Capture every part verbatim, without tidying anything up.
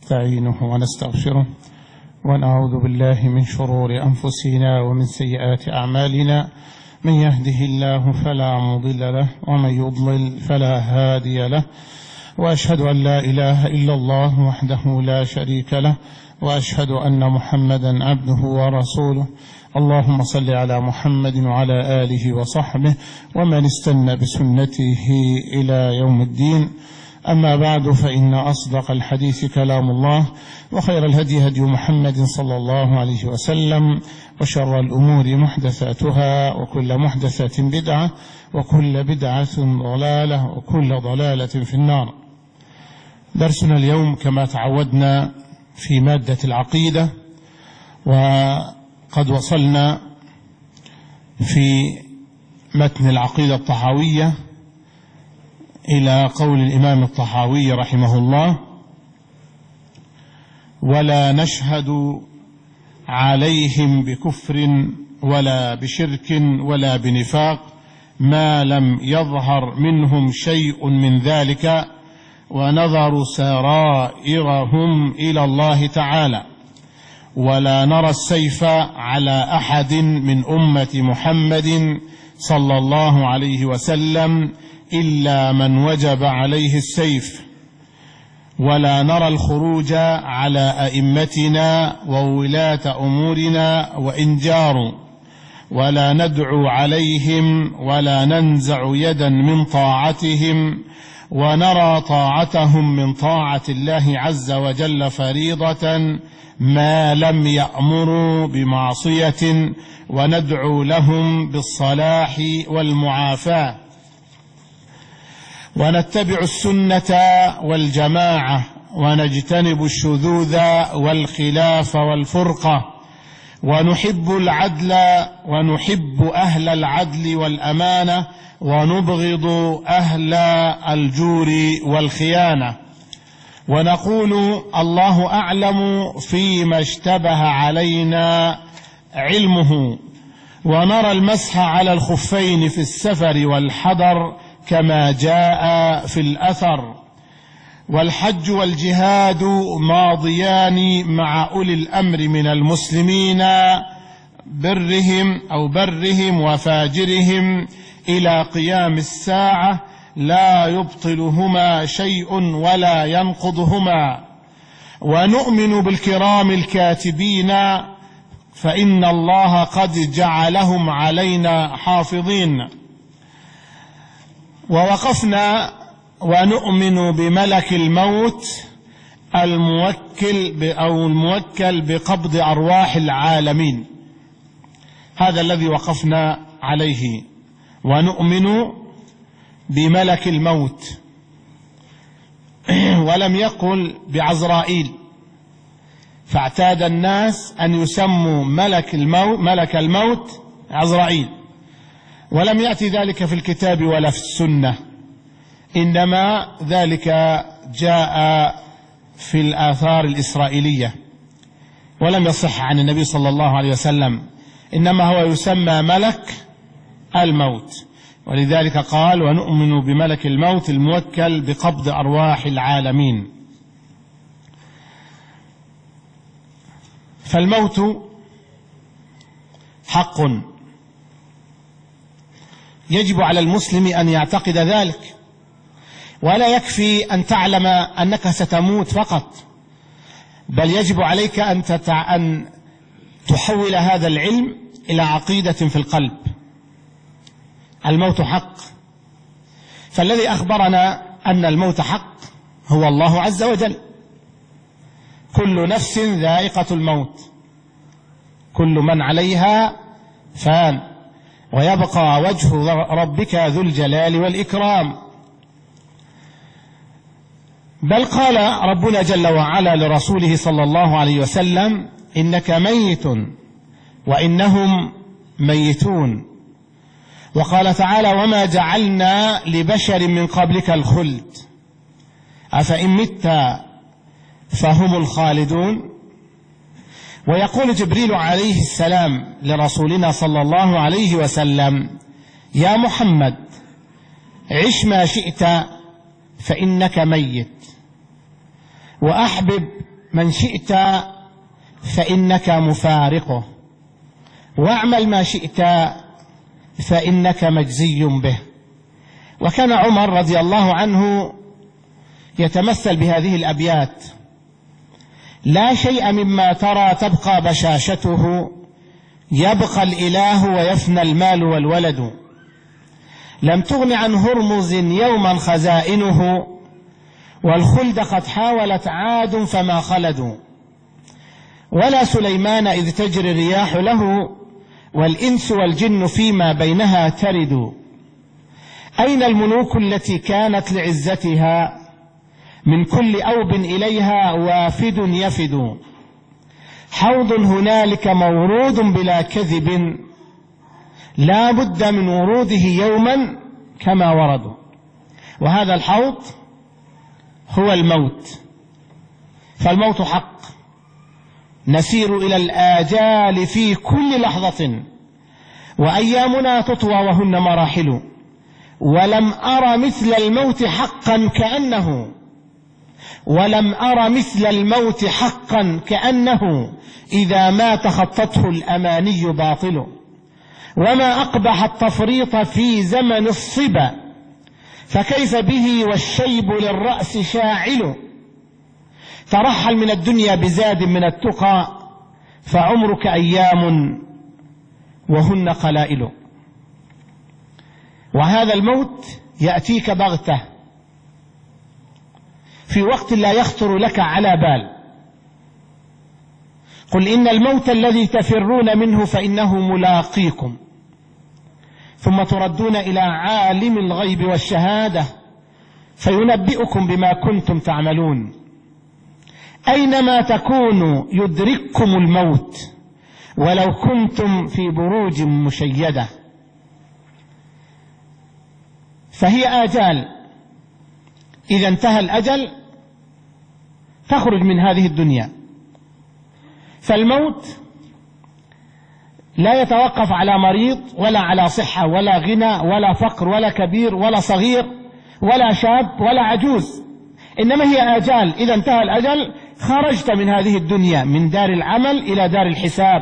ونستعينه ونستغفره ونعوذ بالله من شرور أنفسنا ومن سيئات أعمالنا، من يهده الله فلا مضل له ومن يضلل فلا هادي له، وأشهد أن لا إله إلا الله وحده لا شريك له، وأشهد أن محمدا عبده ورسوله. اللهم صل على محمد وعلى آله وصحبه ومن استنى بسنته إلى يوم الدين. أما بعد، فإن أصدق الحديث كلام الله، وخير الهدي هدي محمد صلى الله عليه وسلم، وشر الأمور محدثاتها، وكل محدثة بدعة، وكل بدعة ضلالة، وكل ضلالة في النار. درسنا اليوم كما تعودنا في مادة العقيدة، وقد وصلنا في متن العقيدة الطحاوية إلى قول الإمام الطحاوي رحمه الله: ولا نشهد عليهم بكفر ولا بشرك ولا بنفاق ما لم يظهر منهم شيء من ذلك، ونظر سرائرهم إلى الله تعالى. ولا نرى السيف على أحد من أمة محمد صلى الله عليه وسلم إلا من وجب عليه السيف. ولا نرى الخروج على أئمتنا وولاة أمورنا وإن جاروا، ولا ندعو عليهم ولا ننزع يدا من طاعتهم، ونرى طاعتهم من طاعة الله عز وجل فريضة ما لم يأمروا بمعصية، وندعو لهم بالصلاح والمعافاة. ونتبع السنة والجماعة، ونجتنب الشذوذ والخلاف والفرقة، ونحب العدل ونحب أهل العدل والأمانة، ونبغض أهل الجور والخيانة. ونقول الله أعلم فيما اشتبه علينا علمه. ونرى المسح على الخفين في السفر والحضر كما جاء في الأثر. والحج والجهاد ماضيان مع أولي الأمر من المسلمين، برهم أو برهم وفاجرهم إلى قيام الساعة، لا يبطلهما شيء ولا ينقضهما. ونؤمن بالكرام الكاتبين، فإن الله قد جعلهم علينا حافظين. ووقفنا ونؤمن بملك الموت الموكل أو الموكل بقبض أرواح العالمين. هذا الذي وقفنا عليه. ونؤمن بملك الموت، ولم يقل بعزرائيل، فاعتاد الناس أن يسموا ملك الموت ملك الموت عزرائيل، ولم يأتي ذلك في الكتاب ولا في السنة، إنما ذلك جاء في الآثار الإسرائيلية، ولم يصح عن النبي صلى الله عليه وسلم، إنما هو يسمى ملك الموت. ولذلك قال: ونؤمن بملك الموت الموكل بقبض أرواح العالمين. فالموت حق، يجب على المسلم أن يعتقد ذلك، ولا يكفي أن تعلم أنك ستموت فقط، بل يجب عليك أن, تتع... أن تحول هذا العلم إلى عقيدة في القلب. الموت حق، فالذي أخبرنا أن الموت حق هو الله عز وجل. كل نفس ذائقة الموت، كل من عليها فان، ويبقى وجه ربك ذو الجلال والإكرام. بل قال ربنا جل وعلا لرسوله صلى الله عليه وسلم: إنك ميت وإنهم ميتون. وقال تعالى: وما جعلنا لبشر من قبلك الخلد أفإن مت فهم الخالدون. ويقول جبريل عليه السلام لرسولنا صلى الله عليه وسلم: يا محمد عش ما شئت فإنك ميت، وأحبب من شئت فإنك مفارقه، واعمل ما شئت فإنك مجزي به. وكان عمر رضي الله عنه يتمثل بهذه الأبيات: لا شيء مما ترى تبقى بشاشته، يبقى الإله ويفنى المال والولد. لم تغن عن هرمز يوما خزائنه، والخلد قد حاولت عاد فما خلدوا. ولا سليمان إذ تجري الرياح له، والإنس والجن فيما بينها ترد. أين الملوك التي كانت لعزتها، من كل أوب إليها وافد يفد. حوض هنالك مورود بلا كذب، لا بد من وروده يوما كما ورد. وهذا الحوض هو الموت، فالموت حق، نسير إلى الآجال في كل لحظة، وأيامنا تطوى وهن مراحل. ولم أر مثل الموت حقا كأنه، ولم أر مثل الموت حقا كأنه، إذا ما تخطته الأماني باطل. وما أقبح التفريط في زمن الصبا، فكيف به والشيب للرأس شاعل. ترحل من الدنيا بزاد من التقى، فعمرك أيام وهن قلائل. وهذا الموت يأتيك بغتة في وقت لا يخطر لك على بال. قل إن الموت الذي تفرون منه فإنه ملاقيكم، ثم تردون إلى عالم الغيب والشهادة فينبئكم بما كنتم تعملون. أينما تكونوا يدرككم الموت ولو كنتم في بروج مشيدة. فهي آجال، إذا انتهى الأجل تخرج من هذه الدنيا. فالموت لا يتوقف على مريض ولا على صحة ولا غنى ولا فقر ولا كبير ولا صغير ولا شاب ولا عجوز، إنما هي آجال. إذا انتهى الأجل خرجت من هذه الدنيا، من دار العمل إلى دار الحساب.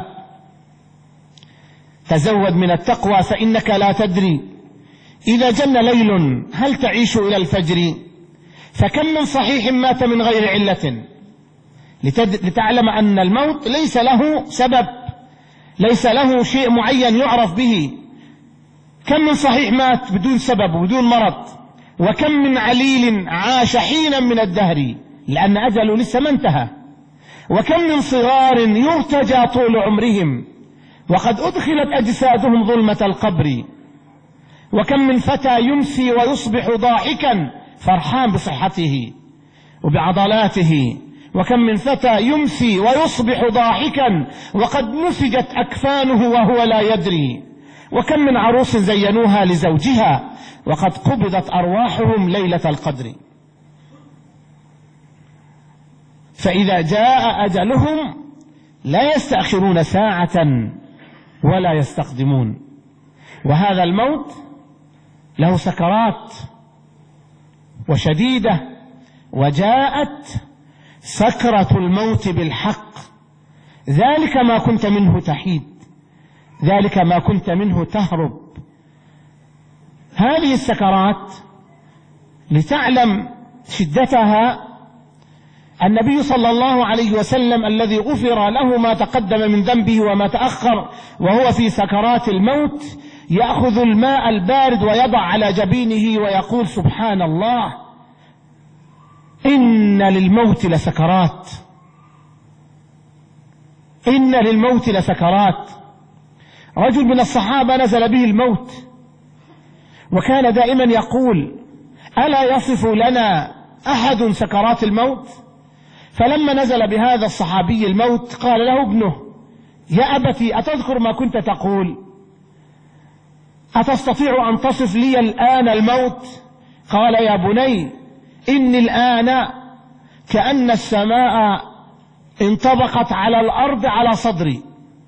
تزود من التقوى فإنك لا تدري إذا جن ليل هل تعيش إلى الفجر. فكم من صحيح مات من غير علة، لتعلم أن الموت ليس له سبب، ليس له شيء معين يعرف به. كم من صحيح مات بدون سبب وبدون مرض، وكم من عليل عاش حينا من الدهر لأن أجله لسه ما انتهى. وكم من صغار يرتجى طول عمرهم وقد أدخلت أجسادهم ظلمة القبر. وكم من فتى يمسي ويصبح ضاحكا فرحان بصحته وبعضلاته. وكم من فتى يمسي ويصبح ضاحكا وقد نسجت أكفانه وهو لا يدري. وكم من عروس زينوها لزوجها وقد قبضت أرواحهم ليلة القدر. فإذا جاء أجلهم لا يستأخرون ساعة ولا يستقدمون. وهذا الموت له سكرات وشديدة، وجاءت سكرة الموت بالحق. ذلك ما كنت منه تحيد، ذلك ما كنت منه تهرب. هذه السكرات لتعلم شدتها، النبي صلى الله عليه وسلم الذي غفر له ما تقدم من ذنبه وما تأخر وهو في سكرات الموت يأخذ الماء البارد ويضع على جبينه ويقول: سبحان الله، إن للموت لسكرات، إن للموت لسكرات. رجل من الصحابة نزل به الموت وكان دائما يقول: ألا يصف لنا أحد سكرات الموت؟ فلما نزل بهذا الصحابي الموت قال له ابنه: يا أبتي، أتذكر ما كنت تقول؟ أتستطيع أن تصف لي الآن الموت؟ قال: يا بني، إني الآن كأن السماء انطبقت على الأرض على صدري،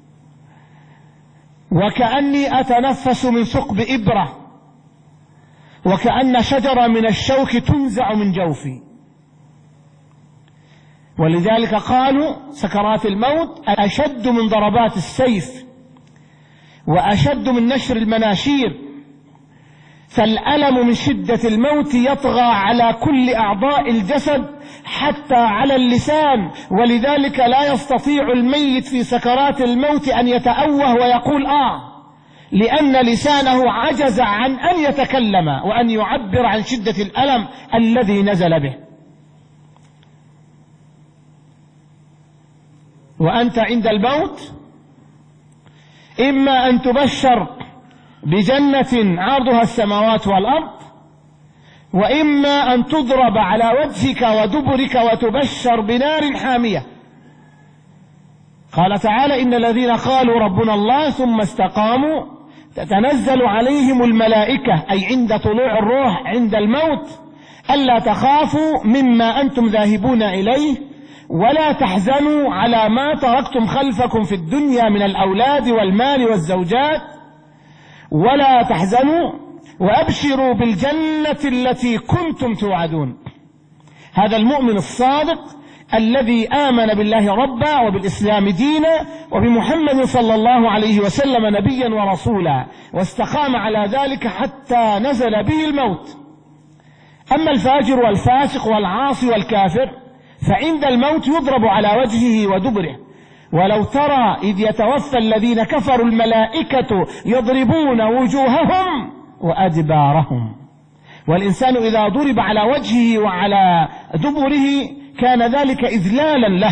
وكأني أتنفس من ثقب إبرة، وكأن شجرة من الشوك تنزع من جوفي. ولذلك قالوا سكرات الموت أشد من ضربات السيف وأشد من نشر المناشير، فالألم من شدة الموت يطغى على كل أعضاء الجسد حتى على اللسان، ولذلك لا يستطيع الميت في سكرات الموت أن يتأوه ويقول آه، لأن لسانه عجز عن أن يتكلم وأن يعبر عن شدة الألم الذي نزل به. وأنت عند الموت إما أن تبشر بجنة عرضها السماوات والأرض، وإما أن تضرب على وجهك ودبرك وتبشر بنار حامية. قال تعالى: إن الذين قالوا ربنا الله ثم استقاموا تتنزل عليهم الملائكة، أي عند طلوع الروح عند الموت، ألا تخافوا مما أنتم ذاهبون إليه ولا تحزنوا على ما تركتم خلفكم في الدنيا من الأولاد والمال والزوجات، ولا تحزنوا وأبشروا بالجنة التي كنتم توعدون. هذا المؤمن الصادق الذي آمن بالله ربا وبالإسلام دينا وبمحمد صلى الله عليه وسلم نبيا ورسولا، واستقام على ذلك حتى نزل به الموت. أما الفاجر والفاسق والعاصي والكافر فعند الموت يضرب على وجهه ودبره. ولو ترى إذ يتوفى الذين كفروا الملائكة يضربون وجوههم وأدبارهم. والإنسان إذا ضرب على وجهه وعلى دبره كان ذلك إذلالا له.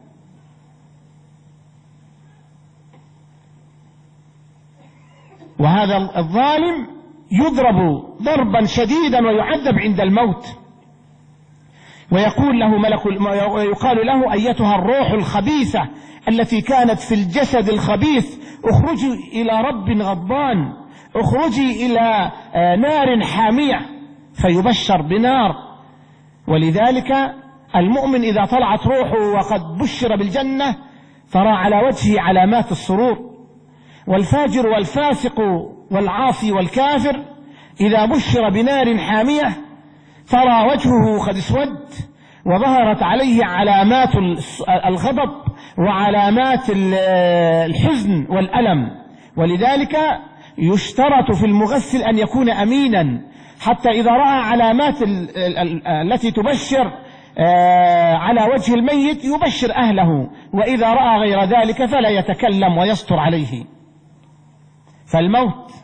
وهذا الظالم يضرب ضربا شديدا ويعذب عند الموت، ويقول له ملك ويقال له: أيتها الروح الخبيثة التي كانت في الجسد الخبيث اخرجي إلى رب غضبان، اخرجي إلى نار حامية، فيبشر بنار. ولذلك المؤمن إذا طلعت روحه وقد بشر بالجنة ترى على وجهه علامات السرور. والفاجر والفاسق والعاصي والكافر إذا بشر بنار حامية ترى وجهه قد اسود وظهرت عليه علامات الغضب وعلامات الحزن والألم. ولذلك يشترط في المغسل أن يكون أمينا، حتى إذا رأى علامات التي تبشر على وجه الميت يبشر أهله، وإذا رأى غير ذلك فلا يتكلم ويستر عليه. فالموت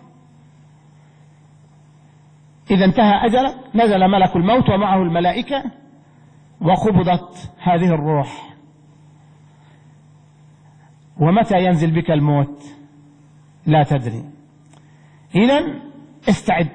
إذا انتهى أجله نزل ملك الموت ومعه الملائكة وقبضت هذه الروح. ومتى ينزل بك الموت لا تدري. إذن استعد.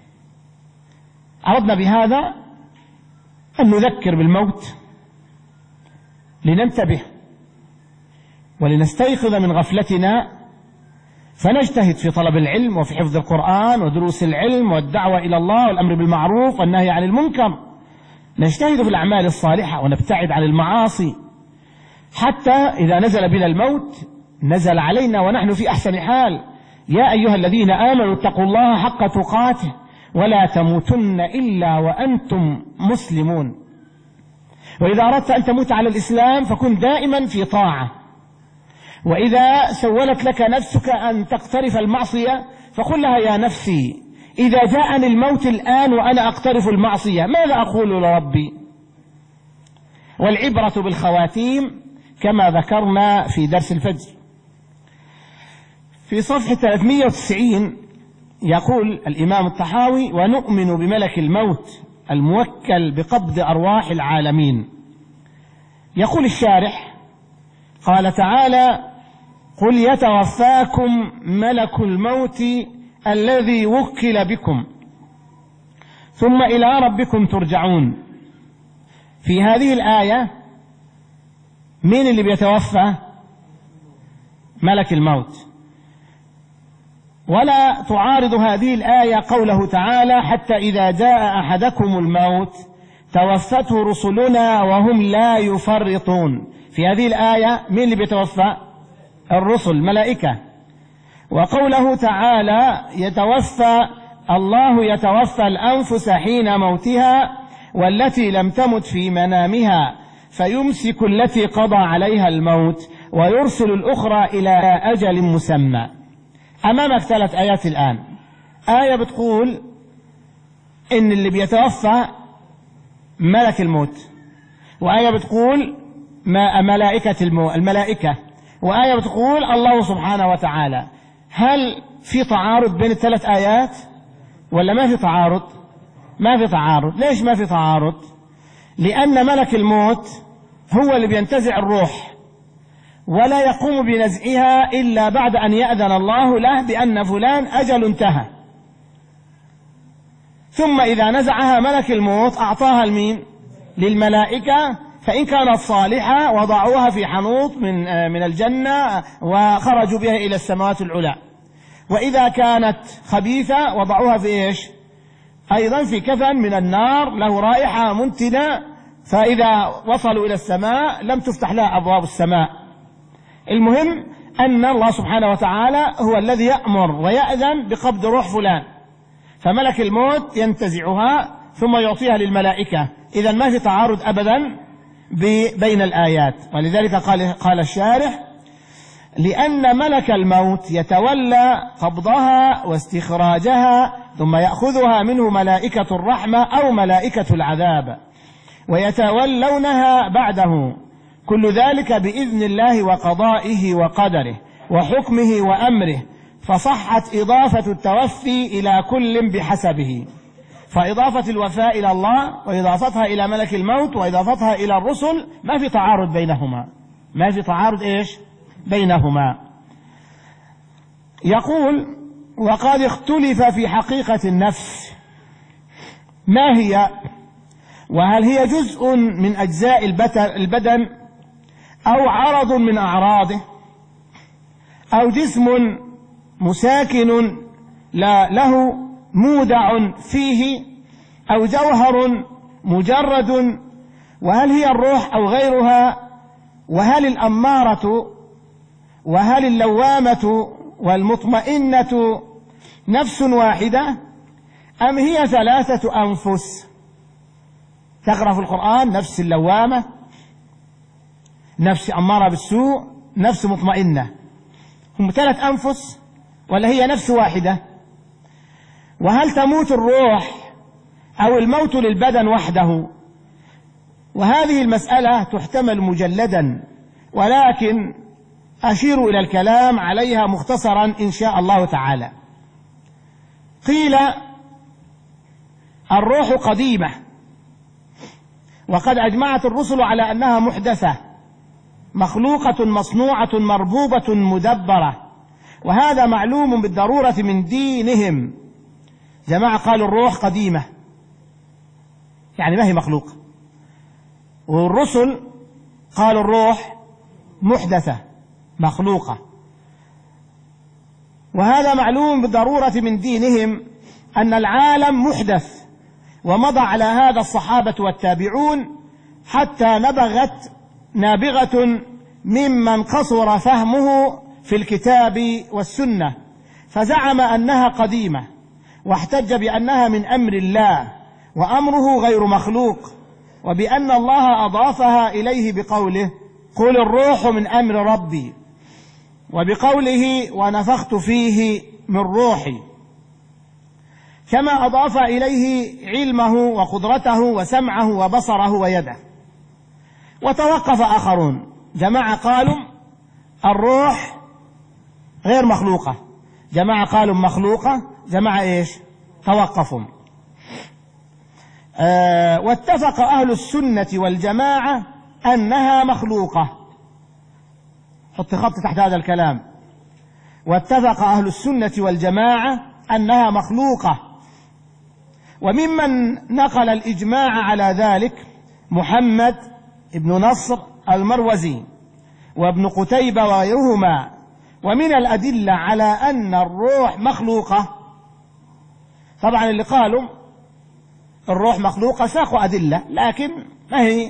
أردنا بهذا أن نذكر بالموت لننتبه ولنستيقظ من غفلتنا، فنجتهد في طلب العلم وفي حفظ القرآن ودروس العلم والدعوة إلى الله والأمر بالمعروف والنهي عن المنكر. نجتهد في الأعمال الصالحة ونبتعد عن المعاصي، حتى إذا نزل بنا الموت نزل علينا ونحن في أحسن حال. يا أيها الذين آمنوا اتقوا الله حق تقاته ولا تموتن إلا وأنتم مسلمون. وإذا أردت أن تموت على الإسلام فكن دائما في طاعة، وإذا سولت لك نفسك أن تقترف المعصية فقل لها: يا نفسي إذا جاءني الموت الآن وأنا أقترف المعصية ماذا أقول لربي؟ والعبرة بالخواتيم كما ذكرنا في درس الفجر. في صفحة ثلاثمائة وتسعين يقول الإمام الطحاوي: ونؤمن بملك الموت الموكل بقبض أرواح العالمين. يقول الشارح: قال تعالى: قل يتوفاكم ملك الموت الذي وكل بكم ثم إلى ربكم ترجعون. في هذه الآية مين اللي بيتوفى؟ ملك الموت. ولا تعارض هذه الآية قوله تعالى: حتى إذا جاء أحدكم الموت توفته رسلنا وهم لا يفرطون. في هذه الآية مين اللي بيتوفى؟ الرسل، ملائكة. وقوله تعالى: يتوفى الله يتوفى الأنفس حين موتها والتي لم تمت في منامها فيمسك التي قضى عليها الموت ويرسل الأخرى إلى أجل مسمى. أمامك ثلاث آيات الآن. آية بتقول إن اللي بيتوفى ملك الموت، وآية بتقول ما ملائكة الملائكة، وآية بتقول الله سبحانه وتعالى. هل في تعارض بين الثلاث آيات ولا ما في تعارض؟ ما في تعارض. ليش ما في تعارض؟ لأن ملك الموت هو اللي بينتزع الروح، ولا يقوم بنزعها إلا بعد أن يأذن الله له بأن فلان أجل انتهى، ثم إذا نزعها ملك الموت أعطاها لمين؟ للملائكة، فإن كانت صالحة وضعوها في حنوط من من الجنة وخرجوا بها إلى السماوات العلى، وإذا كانت خبيثة وضعوها في إيش؟ أيضا في كفن من النار له رائحة منتنة، فإذا وصلوا إلى السماء لم تفتح لها أبواب السماء. المهم أن الله سبحانه وتعالى هو الذي يأمر ويأذن بقبض روح فلان، فملك الموت ينتزعها ثم يعطيها للملائكة. إذا ما في تعارض أبدا بين الآيات. ولذلك قال, قال الشارح: لأن ملك الموت يتولى قبضها واستخراجها ثم يأخذها منه ملائكة الرحمة أو ملائكة العذاب ويتولونها بعده، كل ذلك بإذن الله وقضائه وقدره وحكمه وأمره، فصحت إضافة التوفي إلى كل بحسبه. فإضافة الوفاء إلى الله وإضافتها إلى ملك الموت وإضافتها إلى الرسل ما في تعارض بينهما، ما في تعارض إيش بينهما. يقول: وقد اختلف في حقيقة النفس، ما هي؟ وهل هي جزء من أجزاء البدن أو عرض من أعراضه أو جسم مساكن لا له مودع فيه أو جوهر مجرد؟ وهل هي الروح أو غيرها؟ وهل الأمارة وهل اللوامة والمطمئنة نفس واحدة أم هي ثلاثة أنفس؟ تقرأ في القرآن نفس اللوامة، نفس أمارة بالسوء، نفس مطمئنة. هم ثلاث أنفس ولا هي نفس واحدة؟ وهل تموت الروح أو الموت للبدن وحده؟ وهذه المسألة تحتمل مجلدا، ولكن أشير إلى الكلام عليها مختصرا إن شاء الله تعالى. قيل: الروح قديمة، وقد أجمعت الرسل على أنها محدثة مخلوقة مصنوعة مربوبة مدبرة، وهذا معلوم بالضرورة من دينهم. جماعة قالوا الروح قديمة يعني ما هي مخلوقة، والرسل قالوا الروح محدثة مخلوقة، وهذا معلوم بالضرورة من دينهم أن العالم محدث، ومضى على هذا الصحابة والتابعون حتى نبغت نابغة ممن قصر فهمه في الكتاب والسنة فزعم أنها قديمة، واحتج بأنها من أمر الله وأمره غير مخلوق، وبأن الله أضافها إليه بقوله: قل الروح من أمر ربي، وبقوله: ونفخت فيه من روحي، كما أضاف إليه علمه وقدرته وسمعه وبصره ويده. وتوقف آخرون، جماعة قالوا الروح غير مخلوقة، جماعة قالوا مخلوقة، جماعة إيش؟ توقفوا. آه واتفق أهل السنة والجماعة أنها مخلوقة. حط خط تحت هذا الكلام: واتفق أهل السنة والجماعة أنها مخلوقة. وممن نقل الإجماع على ذلك محمد ابن نصر المروزي وابن قتيبة وغيرهما. ومن الأدلة على أن الروح مخلوقة، طبعا اللي قالوا الروح مخلوقة ساقوا أدلة، لكن ما هي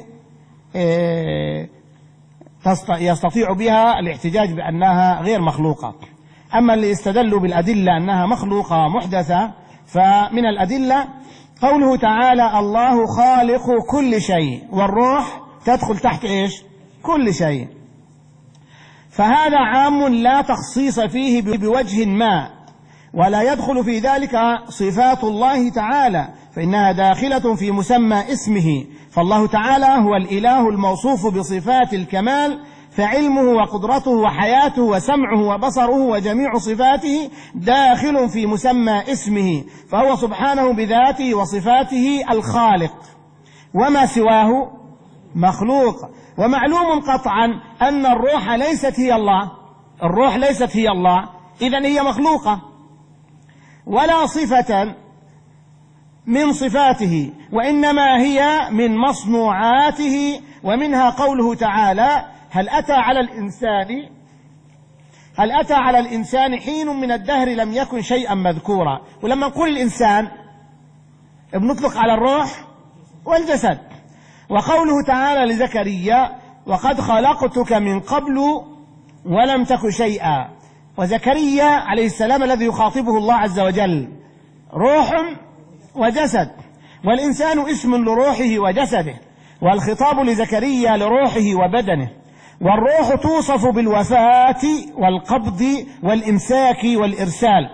يستطيع بها الاحتجاج بأنها غير مخلوقة. أما اللي استدلوا بالأدلة أنها مخلوقة محدثة، فمن الأدلة قوله تعالى: الله خالق كل شيء والروح تدخل تحت إيش؟ كل شيء. فهذا عام لا تخصيص فيه بوجه ما، ولا يدخل في ذلك صفات الله تعالى، فإنها داخلة في مسمى اسمه. فالله تعالى هو الإله الموصوف بصفات الكمال، فعلمه وقدرته وحياته وسمعه وبصره وجميع صفاته داخل في مسمى اسمه، فهو سبحانه بذاته وصفاته الخالق، وما سواه مخلوق. ومعلوم قطعا أن الروح ليست هي الله، الروح ليست هي الله، إذن هي مخلوقة ولا صفة من صفاته، وإنما هي من مصنوعاته. ومنها قوله تعالى: هل أتى على الإنسان هل أتى على الإنسان حين من الدهر لم يكن شيئا مذكورا. ولما نقول الإنسان بنطلق على الروح والجسد. وقوله تعالى لزكريا: وقد خلقتك من قبل ولم تك شيئا. وزكريا عليه السلام الذي يخاطبه الله عز وجل روح وجسد، والإنسان اسم لروحه وجسده، والخطاب لزكريا لروحه وبدنه. والروح توصف بالوفاة والقبض والإمساك والإرسال،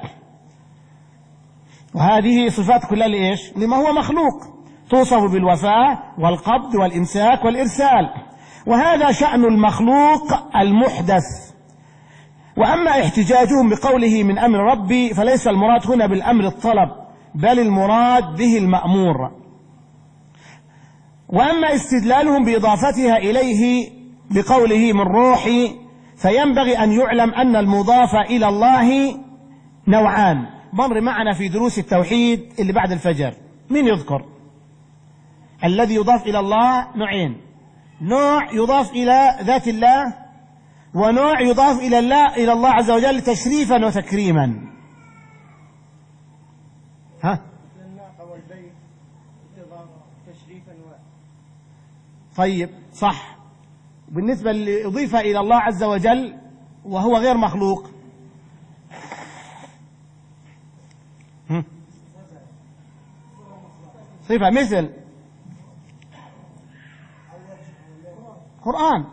وهذه صفات كلها لإيش؟ لما هو مخلوق، توصف بالوفاة والقبض والإمساك والإرسال، وهذا شأن المخلوق المحدث. وأما احتجاجهم بقوله من أمر ربي فليس المراد هنا بالأمر الطلب، بل المراد به المأمور. وأما استدلالهم بإضافتها إليه بقوله من روحي، فينبغي أن يعلم أن المضاف إلى الله نوعان. مر معنا في دروس التوحيد اللي بعد الفجر، من يذكر؟ الذي يضاف إلى الله نوعين: نوع يضاف إلى ذات الله، ونوع يضاف إلى الله إلى الله عز وجل تشريفا وتكريما. ها؟ طيب صح. بالنسبة اللي أضيف إلى الله عز وجل وهو غير مخلوق، صفة مثل قرآن.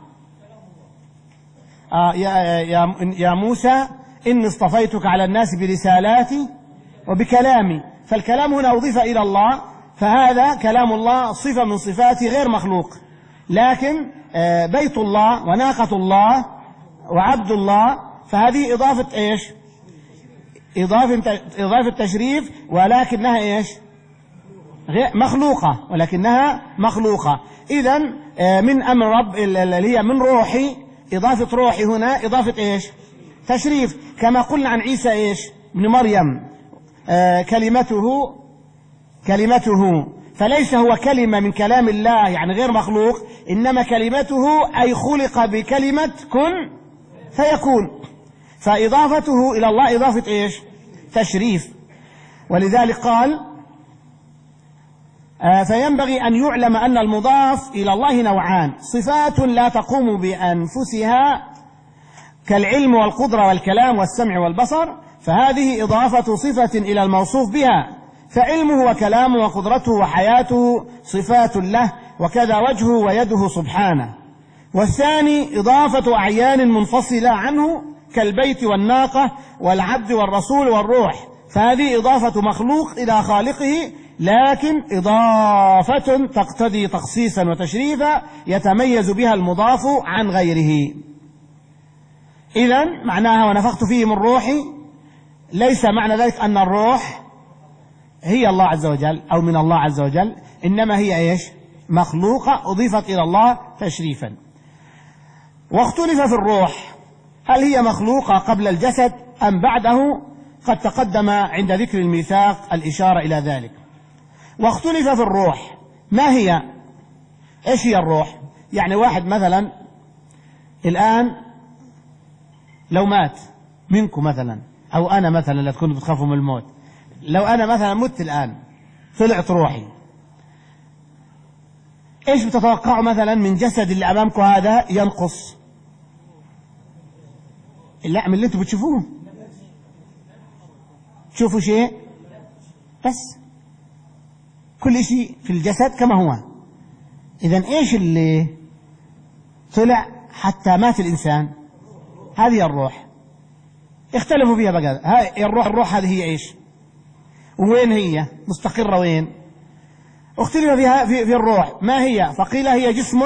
آه يا, يا, يا موسى إني اصطفيتك على الناس برسالاتي وبكلامي. فالكلام هنا أضيف إلى الله، فهذا كلام الله صفة من صفاته غير مخلوق. لكن آه بيت الله وناقة الله وعبد الله فهذه إضافة إيش؟ إضافة, إضافة تشريف، ولكنها إيش؟ مخلوقة، ولكنها مخلوقة. إذن آه من أمر رب اللي هي من روحي، إضافة روحي هنا إضافة إيش؟ تشريف. كما قلنا عن عيسى إيش؟ ابن مريم آه كلمته كلمته فليس هو كلمة من كلام الله يعني غير مخلوق، إنما كلمته أي خلق بكلمة كن فيكون. فإضافته إلى الله إضافة إيش؟ تشريف. ولذلك قال آه فينبغي أن يعلم أن المضاف إلى الله نوعان: صفات لا تقوم بأنفسها كالعلم والقدرة والكلام والسمع والبصر، فهذه إضافة صفة إلى الموصوف بها، فعلمه وكلامه وقدرته وحياته صفات له، وكذا وجهه ويده سبحانه. والثاني إضافة أعيان منفصلة عنه كالبيت والناقة والعبد والرسول والروح، فهذه إضافة مخلوق إلى خالقه، لكن إضافة تقتضي تخصيصا وتشريفا يتميز بها المضاف عن غيره. إذن معناها ونفخت فيه من روحي ليس معنى ذلك أن الروح هي الله عز وجل أو من الله عز وجل، إنما هي إيش؟ مخلوقة أضيفت إلى الله تشريفا. واختلف في الروح هل هي مخلوقة قبل الجسد أم بعده؟ قد تقدم عند ذكر الميثاق الإشارة إلى ذلك. واختلف في الروح ما هي؟ إيش هي الروح؟ يعني واحد مثلا الآن لو مات منكم مثلا، أو أنا مثلا لا تكونوا بتخافوا من الموت، لو أنا مثلا مت الآن طلعت روحي، إيش بتتوقعوا مثلا من جسد اللي أمامكم هذا ينقص؟ لا، من اللي أنتم بتشوفوه تشوفوا شيء بس، كل شيء في الجسد كما هو. إذن إيش اللي طلع حتى مات الإنسان. هذه الروح اختلفوا فيها بقى. هاي الروح الروح هذه هي إيش وين هي مستقرة وين؟ اختلف فيها في, في الروح ما هي، فقيل هي جسم،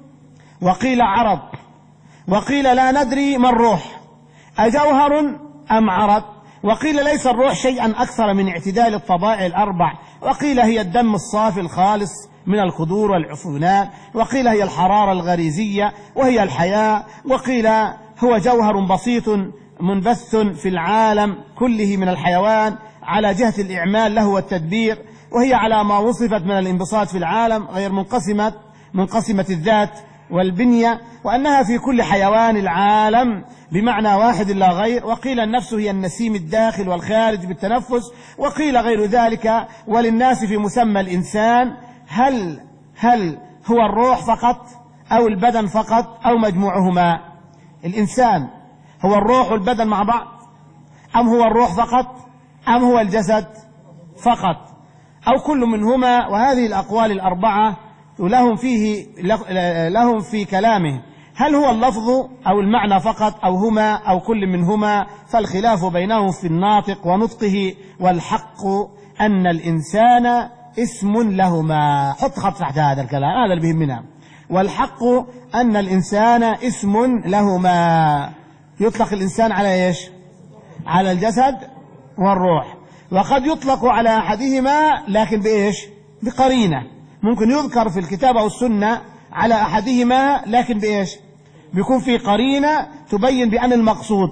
وقيل عرض، وقيل لا ندري ما الروح أجوهر أم عرض، وقيل ليس الروح شيئا أكثر من اعتدال الطبائع الأربع، وقيل هي الدم الصافي الخالص من القدور والعفونات، وقيل هي الحرارة الغريزية وهي الحياة، وقيل هو جوهر بسيط منبث في العالم كله من الحيوان على جهة الإعمال له والتدبير، وهي على ما وصفت من الانبساط في العالم غير منقسمة منقسمة الذات والبنية، وأنها في كل حيوان العالم بمعنى واحد لا غير. وقيل النفس هي النسيم الداخل والخارج بالتنفس، وقيل غير ذلك. وللناس في مسمى الإنسان هل هل هو الروح فقط أو البدن فقط أو مجموعهما؟ الإنسان هو الروح والبدن مع بعض، أم هو الروح فقط، أم هو الجسد فقط، أو كل منهما؟ وهذه الأقوال الأربعة لهم فيه لهم في كلامه هل هو اللفظ أو المعنى فقط أو هما أو كل منهما، فالخلاف بينهم في الناطق ونطقه، والحق أن الإنسان اسم لهما. حط خط تحت هذا الكلام، هذا اللي بيهمنا. والحق أن الإنسان اسم لهما، يطلق الإنسان على إيش؟ على الجسد والروح، وقد يطلق على أحدهما لكن بإيش؟ بقرينة. ممكن يذكر في الكتاب أو السنة على أحدهما لكن بإيش؟ بيكون في قرينة تبين بأن المقصود،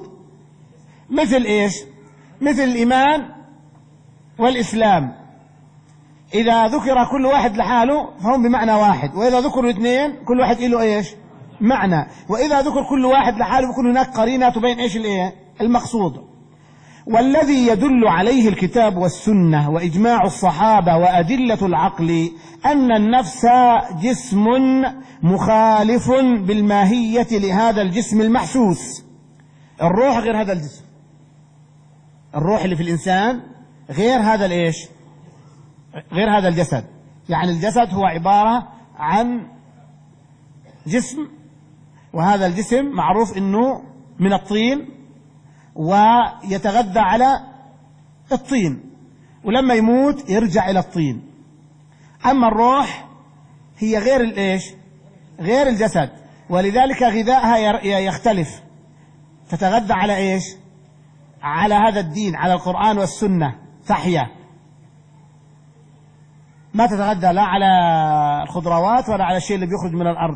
مثل إيش؟ مثل الإيمان والإسلام، إذا ذكر كل واحد لحاله فهم بمعنى واحد، وإذا ذكروا اثنين كل واحد له إيش؟ معنى، وإذا ذكر كل واحد لحاله بيكون هناك قرينة تبين إيش الإيه؟ المقصود. والذي يدل عليه الكتاب والسنة وإجماع الصحابة وأدلة العقل أن النفس جسم مخالف بالماهية لهذا الجسم المحسوس. الروح غير هذا الجسم، الروح اللي في الإنسان غير هذا الإيش؟ غير هذا الجسد. يعني الجسد هو عبارة عن جسم، وهذا الجسم معروف أنه من الطين ويتغذى على الطين، ولما يموت يرجع إلى الطين. أما الروح هي غير الإيش؟ غير الجسد، ولذلك غذائها يختلف، تتغذى على إيش؟ على هذا الدين، على القرآن والسنة، تحيا، ما تتغذى لا على الخضروات ولا على الشيء اللي بيخرج من الأرض.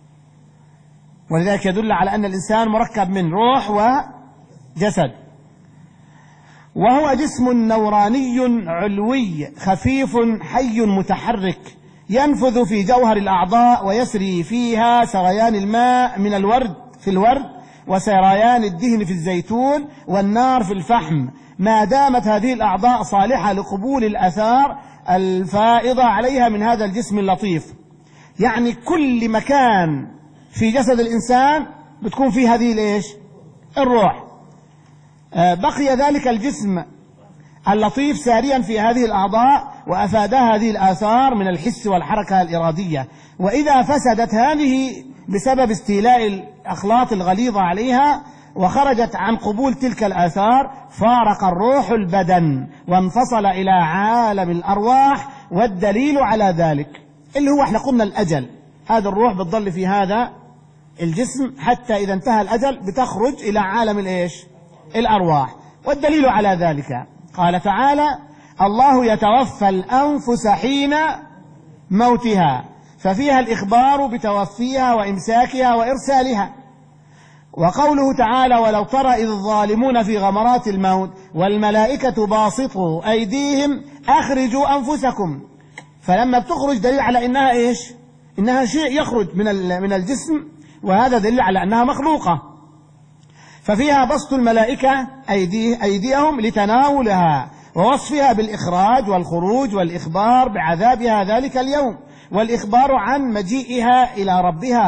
ولذلك يدل على أن الإنسان مركب من روح وجسد. وهو جسم نوراني علوي خفيف حي متحرك ينفذ في جوهر الأعضاء ويسري فيها سريان الماء من الورد في الورد وسريان الدهن في الزيتون والنار في الفحم، ما دامت هذه الأعضاء صالحة لقبول الآثار الفائضة عليها من هذا الجسم اللطيف. يعني كل مكان في جسد الإنسان بتكون فيه هذه الإيش؟ الروح. بقي ذلك الجسم اللطيف ساريا في هذه الأعضاء وأفادها هذه الآثار من الحس والحركة الإرادية، وإذا فسدت هذه بسبب استيلاء الأخلاط الغليظة عليها وخرجت عن قبول تلك الآثار فارق الروح البدن وانفصل إلى عالم الأرواح. والدليل على ذلك اللي هو احنا قلنا الأجل، هذا الروح بتضل في هذا الجسم حتى إذا انتهى الأجل بتخرج إلى عالم الإيش؟ الأرواح. والدليل على ذلك قال تعالى: الله يتوفى الأنفس حين موتها، ففيها الإخبار بتوفيها وإمساكها وإرسالها. وقوله تعالى: ولو ترى إذ الظالمون في غمرات الموت والملائكة باسطوا أيديهم أخرجوا أنفسكم. فلما بتخرج دليل على إنها إيش؟ إنها شيء يخرج من من الجسم، وهذا دليل على أنها مخلوقة. ففيها بسط الملائكة أيدي أيديهم لتناولها ووصفها بالإخراج والخروج والإخبار بعذابها ذلك اليوم والإخبار عن مجيئها إلى ربها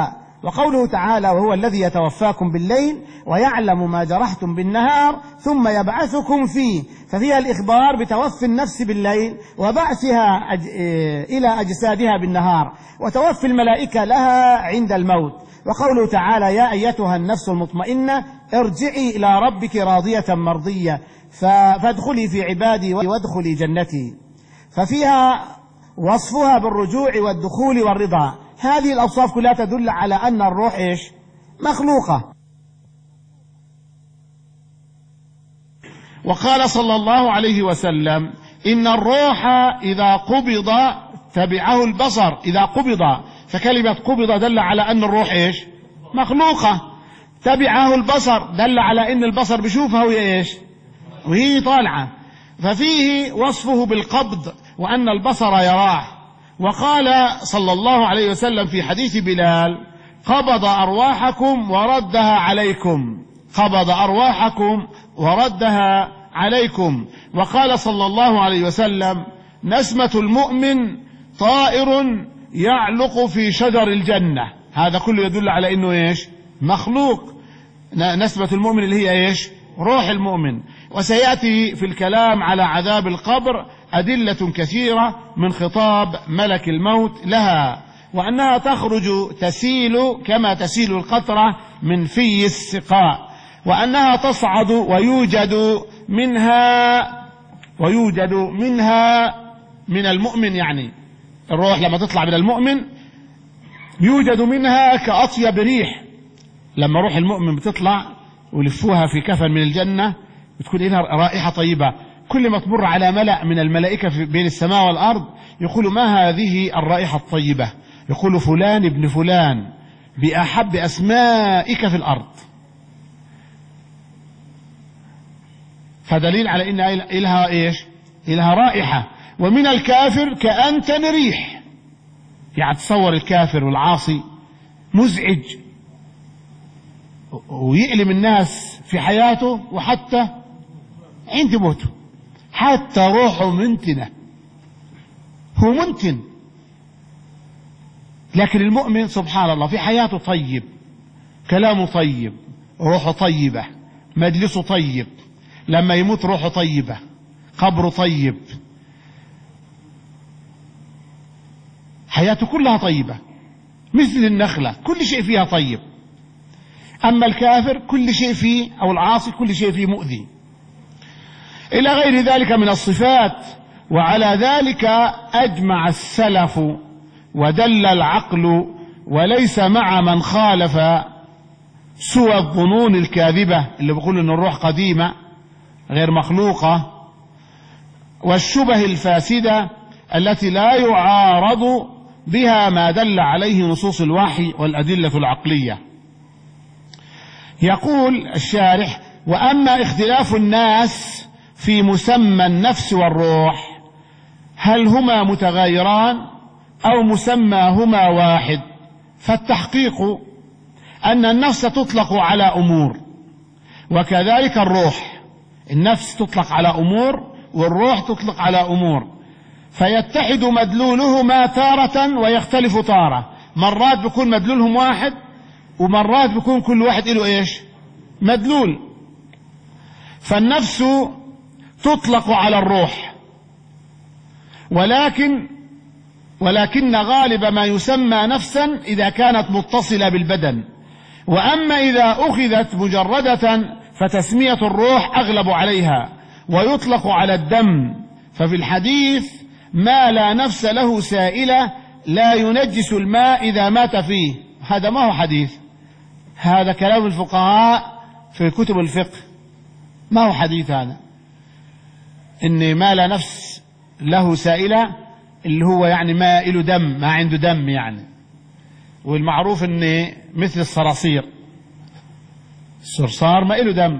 وقوله تعالى وهو الذي يتوفاكم بالليل ويعلم ما جرحتم بالنهار ثم يبعثكم فيه، ففيها الإخبار بتوفي النفس بالليل وبعثها أج... إلى أجسادها بالنهار، وتوفي الملائكة لها عند الموت. وقوله تعالى يا أيتها النفس المطمئنة ارجعي إلى ربك راضية مرضية فادخلي في عبادي وادخلي جنتي، ففيها وصفها بالرجوع والدخول والرضا. هذه الأوصاف كلها تدل على أن الروح إيش؟ مخلوقة. وقال صلى الله عليه وسلم إن الروح إذا قبض تبعه البصر، إذا قبض، فكلمة قبض دل على أن الروح إيش؟ مخلوقة. تبعه البصر دل على أن البصر بيشوفها وهي إيش؟ وهي طالعة، ففيه وصفه بالقبض وأن البصر يراه. وقال صلى الله عليه وسلم في حديث بلال قبض أرواحكم وردها عليكم، قبض أرواحكم وردها عليكم. وقال صلى الله عليه وسلم نسمة المؤمن طائر يعلق في شجر الجنة. هذا كله يدل على أنه إيش؟ مخلوق. نسمة المؤمن اللي هي إيش؟ روح المؤمن. وسيأتي في الكلام على عذاب القبر أدلة كثيرة من خطاب ملك الموت لها، وأنها تخرج تسيل كما تسيل القطرة من في السقاء، وأنها تصعد ويوجد منها ويوجد منها من المؤمن، يعني الروح لما تطلع من المؤمن يوجد منها كأطيب ريح. لما روح المؤمن بتطلع ولفوها في كفن من الجنة بتكون لها رائحة طيبة، كل ما تمر على ملأ من الملائكة بين السماء والأرض يقول ما هذه الرائحة الطيبة؟ يقول فلان ابن فلان بأحب أسمائك في الأرض. فدليل على إن إلها إيش؟ إلها رائحة. ومن الكافر كأنتن ريح، يعني تصور الكافر والعاصي مزعج ويألم الناس في حياته وحتى عند موته، حتى روحه منتنة، هو منتن. لكن المؤمن سبحان الله في حياته طيب، كلامه طيب، روحه طيبة، مجلسه طيب، لما يموت روحه طيبة، قبره طيب، حياته كلها طيبة مثل النخلة، كل شيء فيها طيب. أما الكافر كل شيء فيه، أو العاصي كل شيء فيه مؤذي، إلى غير ذلك من الصفات. وعلى ذلك أجمع السلف ودل العقل، وليس مع من خالف سوى الظنون الكاذبة اللي بيقول إن الروح قديمة غير مخلوقة، والشبه الفاسدة التي لا يعارض بها ما دل عليه نصوص الوحي والأدلة العقلية. يقول الشارح وأما اختلاف الناس في مسمى النفس والروح هل هما متغايران أو مسماهما واحد، فالتحقيق أن النفس تطلق على أمور، وكذلك الروح. النفس تطلق على أمور والروح تطلق على أمور، فيتحد مدلولهما تارة ويختلف تارة. مرات بيكون مدلولهم واحد، ومرات بيكون كل واحد له إيش؟ مدلول. فالنفس تطلق على الروح، ولكن ولكن غالب ما يسمى نفسا إذا كانت متصلة بالبدن، وأما إذا أخذت مجردة فتسمية الروح أغلب عليها، ويطلق على الدم. ففي الحديث ما لا نفس له سائلة لا ينجس الماء إذا مات فيه، هذا ما هو حديث، هذا كلام الفقهاء في كتب الفقه، ما هو حديث هذا. إن ما لا نفس له سائلة اللي هو يعني ما له دم، ما عنده دم يعني. والمعروف إن مثل الصراصير، الصرصار ما له دم،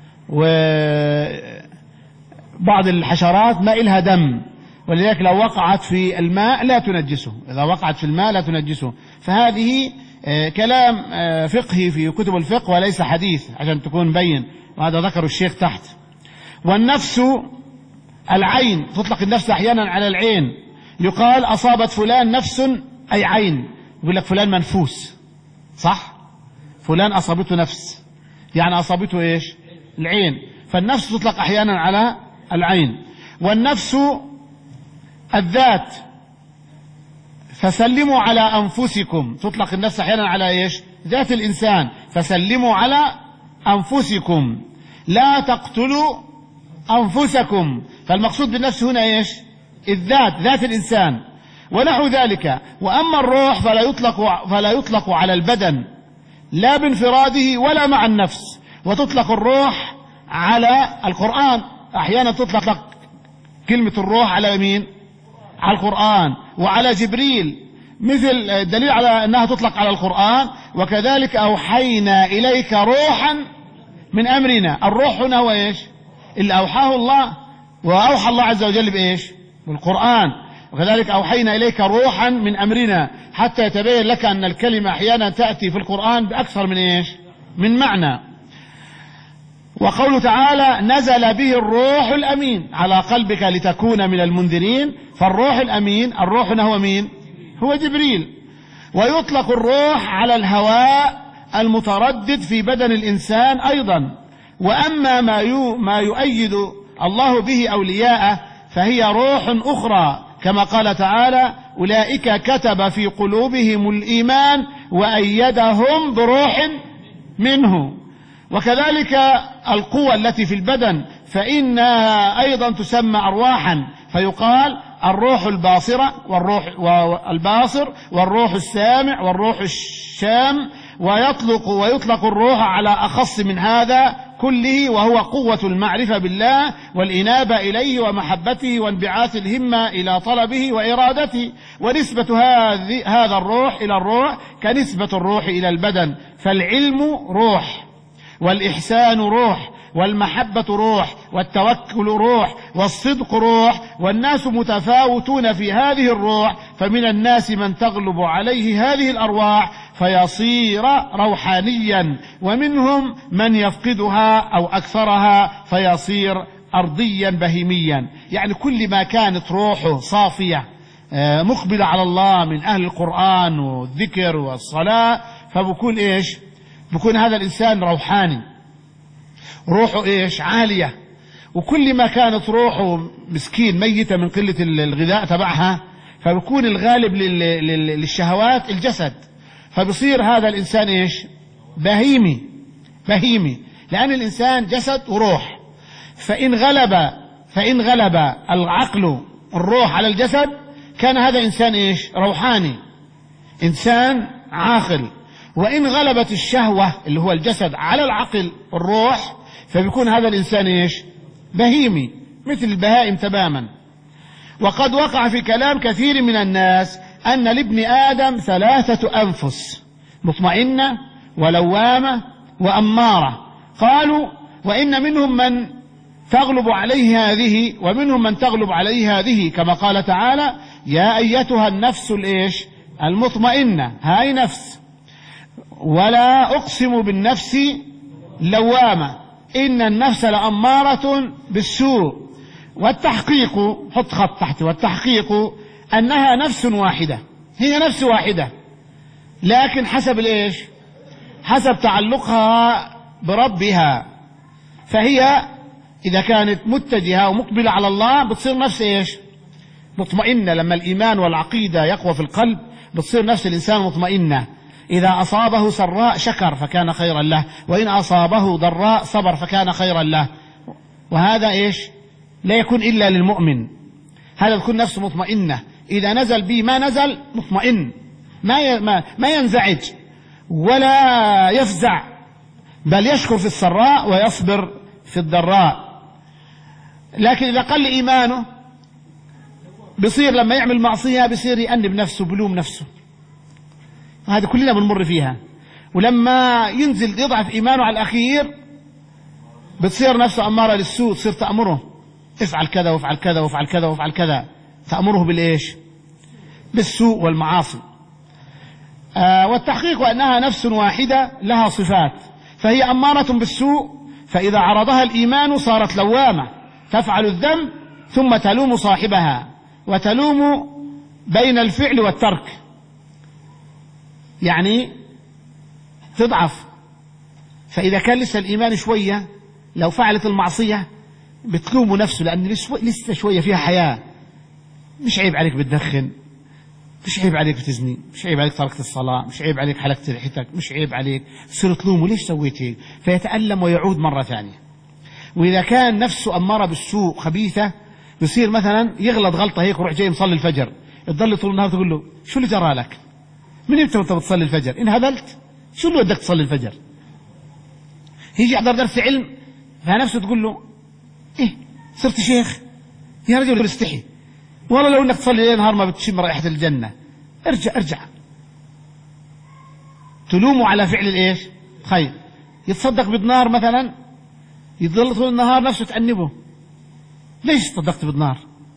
وبعض الحشرات ما لها دم، ولذلك لو وقعت في الماء لا تنجسه، إذا وقعت في الماء لا تنجسه. فهذه كلام فقهي في كتب الفقه وليس حديث، عشان تكون مبين، وهذا ذكر الشيخ تحت. والنفس العين، تطلق النفس أحيانا على العين، يقال أصابت فلان نفس أي عين، يقول لك فلان منفوس، صح؟ فلان أصابته نفس، يعني أصابته إيش؟ العين، فالنفس تطلق أحيانا على العين. والنفس الذات، فسلموا على أنفسكم، تطلق النفس أحيانا على إيش؟ ذات الإنسان، فسلموا على أنفسكم لا تقتلوا أنفسكم، فالمقصود بالنفس هنا إيش؟ الذات، ذات الإنسان ونحو ذلك. وأما الروح فلا يطلق, فلا يطلق على البدن لا بانفراده ولا مع النفس، وتطلق الروح على القرآن، أحيانا تطلق كلمة الروح على مين؟ على القرآن وعلى جبريل، مثل الدليل على أنها تطلق على القرآن. وكذلك أوحينا إليك روحا من أمرنا، الروح هنا هو إيش؟ اللي أوحاه الله، وأوحى الله عز وجل بإيش؟ بالقرآن. وكذلك أوحينا إليك روحا من أمرنا، حتى يتبين لك أن الكلمة أحيانا تأتي في القرآن بأكثر من إيش؟ من معنى. وقوله تعالى نزل به الروح الأمين على قلبك لتكون من المنذرين، فالروح الأمين، الروح هنا هو مين؟ هو جبريل. ويطلق الروح على الهواء المتردد في بدن الإنسان أيضا. وأما ما, يو ما يؤيد الله به أولياءه فهي روح أخرى، كما قال تعالى أولئك كتب في قلوبهم الإيمان وأيدهم بروح منه. وكذلك القوة التي في البدن فإنها أيضا تسمى أرواحا، فيقال الروح الباصرة والروح والباصر والروح السامع والروح الشام، ويطلق ويطلق الروح على أخص من هذا كله، وهو قوة المعرفة بالله والإنابة إليه ومحبته وانبعاث الهمة إلى طلبه وإرادته. ونسبة هذا الروح إلى الروح كنسبة الروح إلى البدن، فالعلم روح، والإحسان روح، والمحبة روح، والتوكل روح، والصدق روح، والناس متفاوتون في هذه الروح، فمن الناس من تغلب عليه هذه الأرواح فيصير روحانيا، ومنهم من يفقدها أو أكثرها فيصير أرضيا بهيميا. يعني كل ما كانت روحه صافية مقبلة على الله من أهل القرآن والذكر والصلاة، فبكون إيش؟ بكون هذا الإنسان روحاني، روحه إيش؟ عالية. وكل ما كانت روحه مسكين ميتة من قلة الغذاء تبعها، فبكون الغالب للشهوات الجسد، فبصير هذا الإنسان إيش؟ بهيمي، بهيمي، لأن الإنسان جسد وروح. فإن غلب فإن غلب العقل الروح على الجسد كان هذا إنسان إيش؟ روحاني، إنسان عاقل. وإن غلبت الشهوة اللي هو الجسد على العقل الروح فبيكون هذا الإنسان إيش؟ بهيمي، مثل البهائم تماما. وقد وقع في كلام كثير من الناس أن لابن آدم ثلاثة أنفس، مطمئنة ولوامة وأمارة. قالوا وإن منهم من تغلب عليه هذه ومنهم من تغلب عليه هذه، كما قال تعالى يا أيتها النفس الإيش؟ المطمئنة، هاي نفس. ولا أقسم بالنفس لوامة إن النفس لأمارة بالسوء. والتحقيق، حط خط تحت، والتحقيق أنها نفس واحدة، هي نفس واحدة، لكن حسب الإيش؟ حسب تعلقها بربها. فهي إذا كانت متجهة ومقبلة على الله بتصير نفس إيش؟ مطمئنة. لما الإيمان والعقيدة يقوى في القلب بتصير نفس الإنسان مطمئنة. إذا أصابه سراء شكر فكان خيرا له، وإن أصابه ضراء صبر فكان خيرا له. وهذا إيش؟ لا يكون إلا للمؤمن، هذا تكون نفسه مطمئنة. إذا نزل به ما نزل مطمئن، ما ما ما ينزعج ولا يفزع، بل يشكر في السراء ويصبر في الضراء. لكن إذا قل إيمانه بصير لما يعمل معصية بصير يأنب نفسه، بلوم نفسه. هذا كلنا بنمر فيها. ولما ينزل يضعف إيمانه على الأخير بتصير نفسه أمارة للسوء، تصير تأمره افعل كذا وافعل كذا وافعل كذا وافعل كذا، تأمره بالإيش؟ بالسوء والمعاصي. آه والتحقيق أنها نفس واحدة لها صفات، فهي أمارة بالسوء، فإذا عرضها الإيمان صارت لوامة تفعل الذنب ثم تلوم صاحبها، وتلوم بين الفعل والترك. يعني تضعف. فإذا كان لسه الإيمان شوية، لو فعلت المعصية بتلوم نفسه لأن لسه شوية فيها حياة. مش عيب عليك بتدخن، مش عيب عليك بتزني، مش عيب عليك تركت الصلاة، مش عيب عليك حلقت لحيتك، مش عيب عليك، تصير تلومه ليش سويت هيك، فيتألم ويعود مرة ثانية. وإذا كان نفسه أمارة بالسوء خبيثة، بصير مثلا يغلط غلطة هيك ويروح جاي مصلي الفجر، تضل طول النهار تقول له شو اللي جرى لك؟ من امتى وانت بتصلي الفجر؟ انهبلت؟ شو اللي ودك تصلي الفجر؟ يجي يحضر درس علم فنفسه تقول له ايه صرت شيخ؟ يا رجل استحي، والله لو انك تصلي ليل نهار ما بتشم رائحة الجنة. ارجع ارجع. تلومه على فعل الايش؟ خير. يتصدق بدنار مثلا، يضل طول النهار نفسه تأنبه، ليش صدقت بدنار؟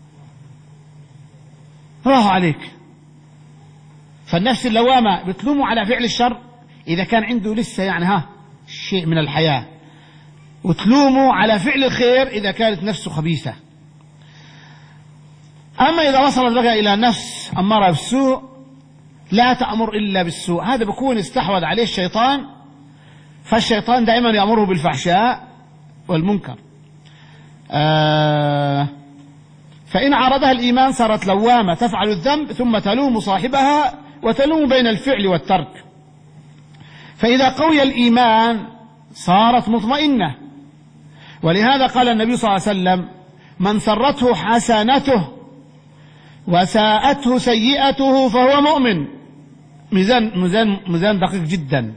راهو عليك. فالنفس اللوامة بتلومه على فعل الشر إذا كان عنده لسه يعني ها شيء من الحياة، وتلومه على فعل الخير إذا كانت نفسه خبيثة. أما إذا وصلت بقى إلى نفس أمارة بالسوء لا تأمر إلا بالسوء، هذا بكون استحوذ عليه الشيطان، فالشيطان دائما يأمره بالفحشاء والمنكر. آه فإن عارضها الإيمان صارت لوامة تفعل الذنب ثم تلوم صاحبها وتلوم بين الفعل والترك. فإذا قوي الإيمان صارت مطمئنة. ولهذا قال النبي صلى الله عليه وسلم: من سرته حسنته وساءته سيئته فهو مؤمن. ميزان ميزان ميزان دقيق جدا،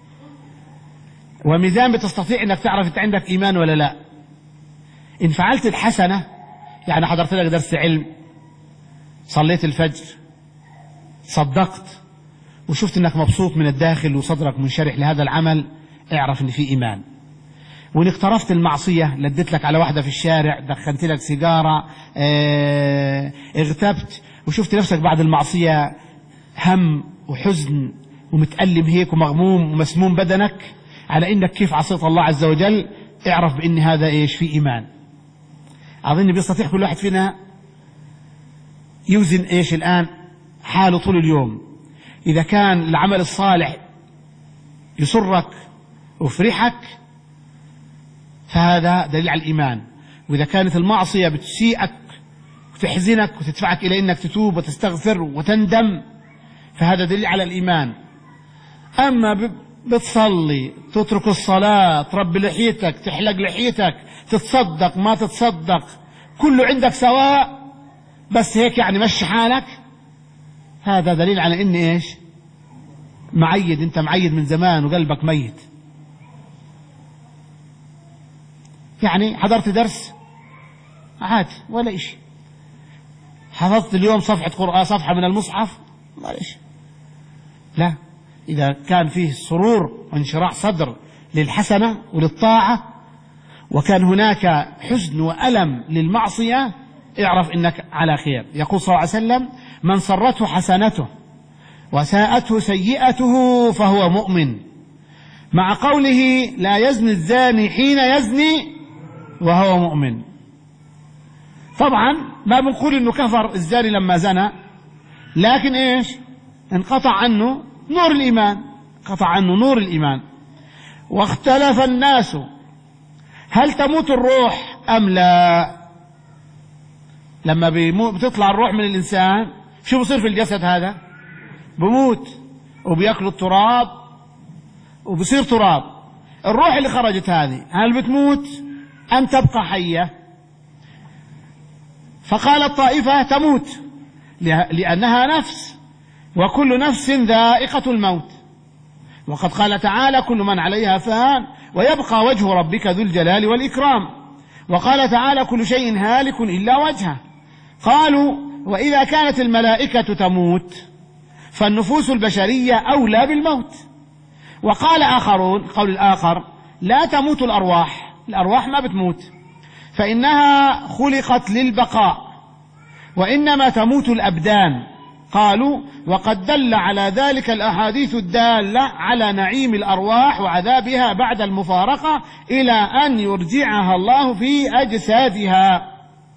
وميزان بتستطيع انك تعرف انت عندك ايمان ولا لا. ان فعلت الحسنة، يعني حضرت لك درس علم، صليت الفجر، صدقت، وشفت انك مبسوط من الداخل وصدرك منشرح لهذا العمل، اعرف ان في ايمان. وان اقترفت المعصية، لديت لك على واحدة في الشارع، دخلت لك سيجارة، اه اغتبت، وشفت نفسك بعد المعصية هم وحزن ومتألم هيك ومغموم ومسموم بدنك على انك كيف عصيت الله عز وجل، اعرف بان هذا ايش؟ في ايمان. اظن بيستطيع كل واحد فينا يوزن ايش الان حاله طول اليوم. اذا كان العمل الصالح يسرك ويفرحك فهذا دليل على الايمان، واذا كانت المعصية بتسيئك وتحزنك وتدفعك الى انك تتوب وتستغفر وتندم فهذا دليل على الايمان. اما بتصلي، تترك الصلاة، تربي لحيتك، تحلق لحيتك، تتصدق ما تتصدق، كله عندك سواء، بس هيك يعني مشي حالك، هذا دليل على ان ايش؟ معيد، انت معيد من زمان وقلبك ميت. يعني حضرت درس عادي ولا اشي، حفظت اليوم صفحة قرآن، صفحة من المصحف، ولا اشي. لا، إذا كان فيه سرور وانشراح صدر للحسنة وللطاعة، وكان هناك حزن وألم للمعصية، اعرف إنك على خير. يقول صلى الله عليه وسلم: من سرته حسنته وساءته سيئته فهو مؤمن. مع قوله: لا يزني الزاني حين يزني وهو مؤمن. طبعا ما بنقول إنه كفر الزاني لما زنى، لكن إيش؟ انقطع عنه نور الإيمان، قطع عنه نور الإيمان. واختلف الناس هل تموت الروح أم لا؟ لما بتطلع الروح من الإنسان شو بصير في الجسد هذا؟ بموت وبيأكل التراب وبصير تراب. الروح اللي خرجت هذه هل بتموت أم تبقى حية؟ فقال الطائفة تموت لأنها نفس، وكل نفس ذائقة الموت. وقد قال تعالى: كل من عليها فان ويبقى وجه ربك ذو الجلال والإكرام. وقال تعالى: كل شيء هالك إلا وجهه. قالوا: وإذا كانت الملائكة تموت فالنفوس البشرية أولى بالموت. وقال آخرون، قول الآخر: لا تموت الأرواح، الأرواح ما بتموت، فإنها خلقت للبقاء، وإنما تموت الأبدان. قالوا: وقد دل على ذلك الأحاديث الدالة على نعيم الأرواح وعذابها بعد المفارقة إلى أن يرجعها الله في أجسادها.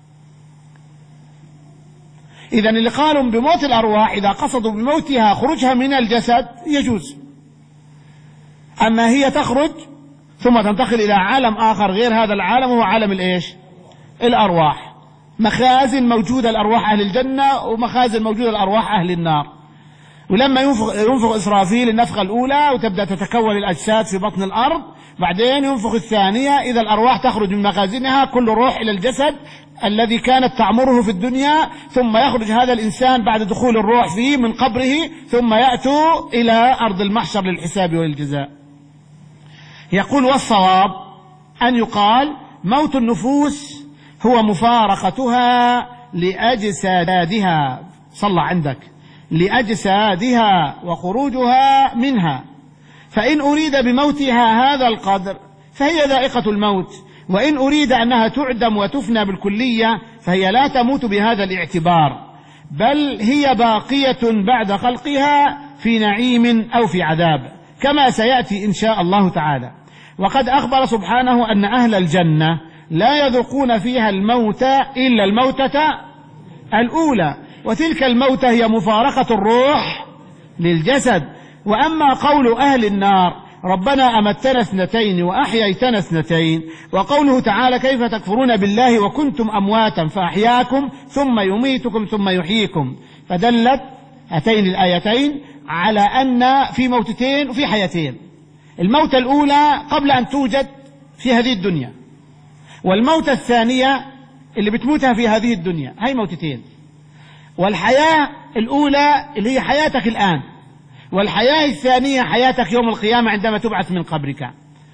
إذن اللي قالوا بموت الأرواح إذا قصدوا بموتها خروجها من الجسد يجوز، أما هي تخرج ثم تنتقل إلى عالم آخر غير هذا العالم، هو عالم الإيش؟ الأرواح. مخازن موجودة لأرواح أهل الجنة ومخازن موجودة لأرواح أهل النار. ولما ينفخ, ينفخ إسرافيل النفخة الأولى وتبدأ تتكون الأجساد في بطن الأرض، بعدين ينفخ الثانية، إذا الأرواح تخرج من مخازنها كل روح إلى الجسد الذي كانت تعمره في الدنيا، ثم يخرج هذا الإنسان بعد دخول الروح فيه من قبره، ثم يأتوا إلى أرض المحشر للحساب والجزاء. يقول والصواب أن يقال موت النفوس هو مفارقتها لأجسادها، صلى عندك، لأجسادها وخروجها منها، فإن أريد بموتها هذا القدر فهي ذائقة الموت، وإن أريد أنها تعدم وتفنى بالكلية فهي لا تموت بهذا الاعتبار، بل هي باقية بعد خلقها في نعيم أو في عذاب، كما سيأتي إن شاء الله تعالى. وقد أخبر سبحانه أن أهل الجنة لا يذوقون فيها الموت إلا الموتة الأولى، وتلك الموتة هي مفارقة الروح للجسد. وأما قول أهل النار ربنا أمتنا اثنتين وأحييتنا اثنتين، وقوله تعالى كيف تكفرون بالله وكنتم أمواتا فأحياكم ثم يميتكم ثم يحييكم، فدلت هاتين الآيتين على أن في موتتين وفي حياتين. الموتة الأولى قبل أن توجد في هذه الدنيا، والموتة الثانية اللي بتموتها في هذه الدنيا، هاي موتتين. والحياة الأولى اللي هي حياتك الآن، والحياة الثانية حياتك يوم القيامة عندما تبعث من قبرك.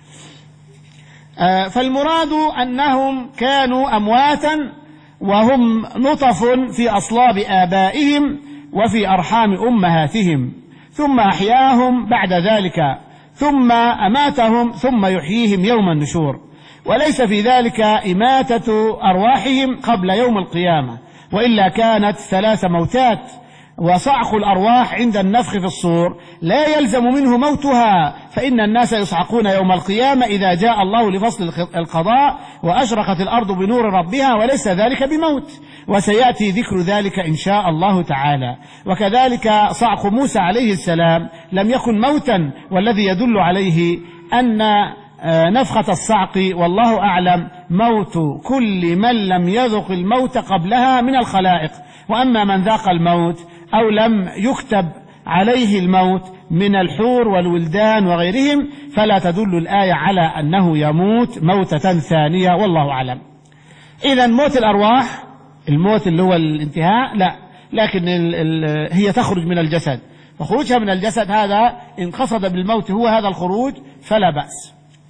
فالمراد أنهم كانوا أمواتا وهم نطف في أصلاب آبائهم وفي أرحام أمهاتهم، ثم أحياهم بعد ذلك، ثم أماتهم ثم يحييهم يوم النشور، وليس في ذلك إماتة أرواحهم قبل يوم القيامة، وإلا كانت ثلاث موتات. وصعق الأرواح عند النفخ في الصور لا يلزم منه موتها، فإن الناس يصعقون يوم القيامة إذا جاء الله لفصل القضاء وأشرقت الأرض بنور ربها، وليس ذلك بموت، وسيأتي ذكر ذلك إن شاء الله تعالى. وكذلك صعق موسى عليه السلام لم يكن موتا، والذي يدل عليه أن نفخة الصعق والله أعلم موت كل من لم يذق الموت قبلها من الخلائق، وأما من ذاق الموت أو لم يكتب عليه الموت من الحور والولدان وغيرهم فلا تدل الآية على أنه يموت موتة ثانية، والله أعلم. إذن موت الأرواح الموت اللي هو الانتهاء لا، لكن ال ال هي تخرج من الجسد، وخروجها من الجسد هذا إن قصد بالموت هو هذا الخروج فلا بأس.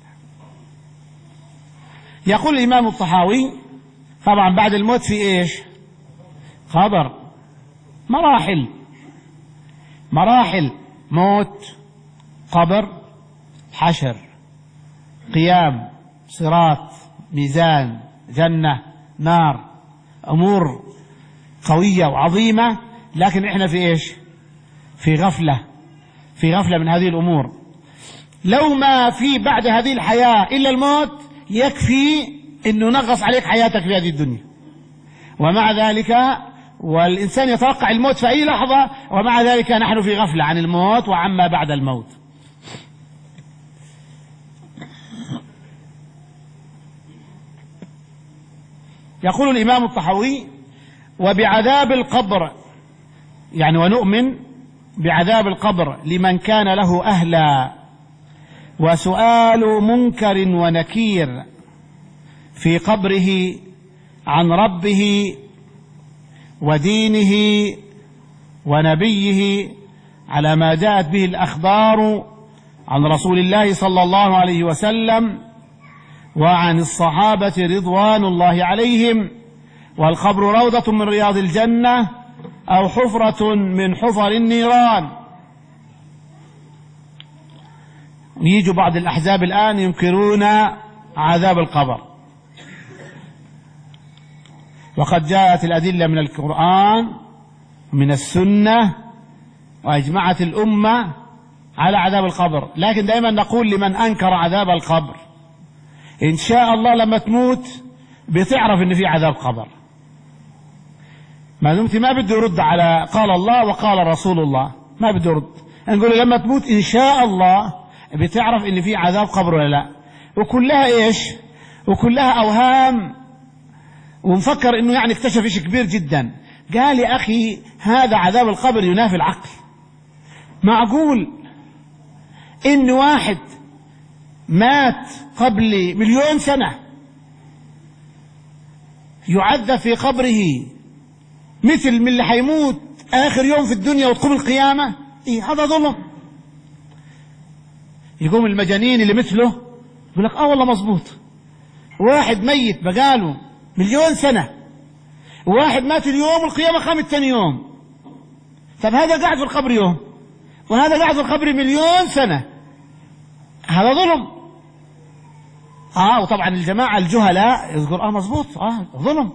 يقول الإمام الطحاوي طبعا بعد الموت في إيش؟ قبر، مراحل مراحل موت، قبر، حشر، قيام، صراط، ميزان، جنة، نار، أمور قوية وعظيمة، لكن إحنا في إيش؟ في غفلة في غفلة من هذه الأمور. لو ما في بعد هذه الحياة إلا الموت يكفي أنه نغص عليك حياتك في هذه الدنيا، ومع ذلك والإنسان يتوقع الموت في أي لحظة، ومع ذلك نحن في غفلة عن الموت وعما بعد الموت. يقول الإمام الطحاوي وبعذاب القبر، يعني ونؤمن بعذاب القبر لمن كان له أهلا، وسؤال منكر ونكير في قبره عن ربه ودينه ونبيه على ما جاءت به الأخبار عن رسول الله صلى الله عليه وسلم وعن الصحابة رضوان الله عليهم، والقبر روضة من رياض الجنة أو حفرة من حفر النيران. يجوا بعض الأحزاب الآن ينكرون عذاب القبر، وقد جاءت الأدلة من القرآن من السنة وأجمعت الأمة على عذاب القبر، لكن دائما نقول لمن أنكر عذاب القبر إن شاء الله لما تموت بتعرف إن في عذاب قبر، ما دمت ما بده يرد على قال الله وقال رسول الله، ما بده يرد، نقول لما تموت إن شاء الله بتعرف ان في عذاب قبر ولا لا، وكلها ايش؟ وكلها اوهام، ومفكر انه يعني اكتشف شيء كبير جدا. قال يا اخي هذا عذاب القبر ينافي العقل. معقول ان واحد مات قبل مليون سنة يعذب في قبره مثل من اللي حيموت آخر يوم في الدنيا وتقوم القيامة؟ إيه هذا ظلم. يقوم المجانين اللي مثله يقول لك آه والله مظبوط، واحد ميت بقاله مليون سنة وواحد مات اليوم والقيامة قامت ثاني يوم. طب هذا قاعد في القبر يوم وهذا قاعد في القبر مليون سنة، هذا ظلم. آه وطبعا الجماعة الجهلاء يذكر آه مظبوط آه ظلم،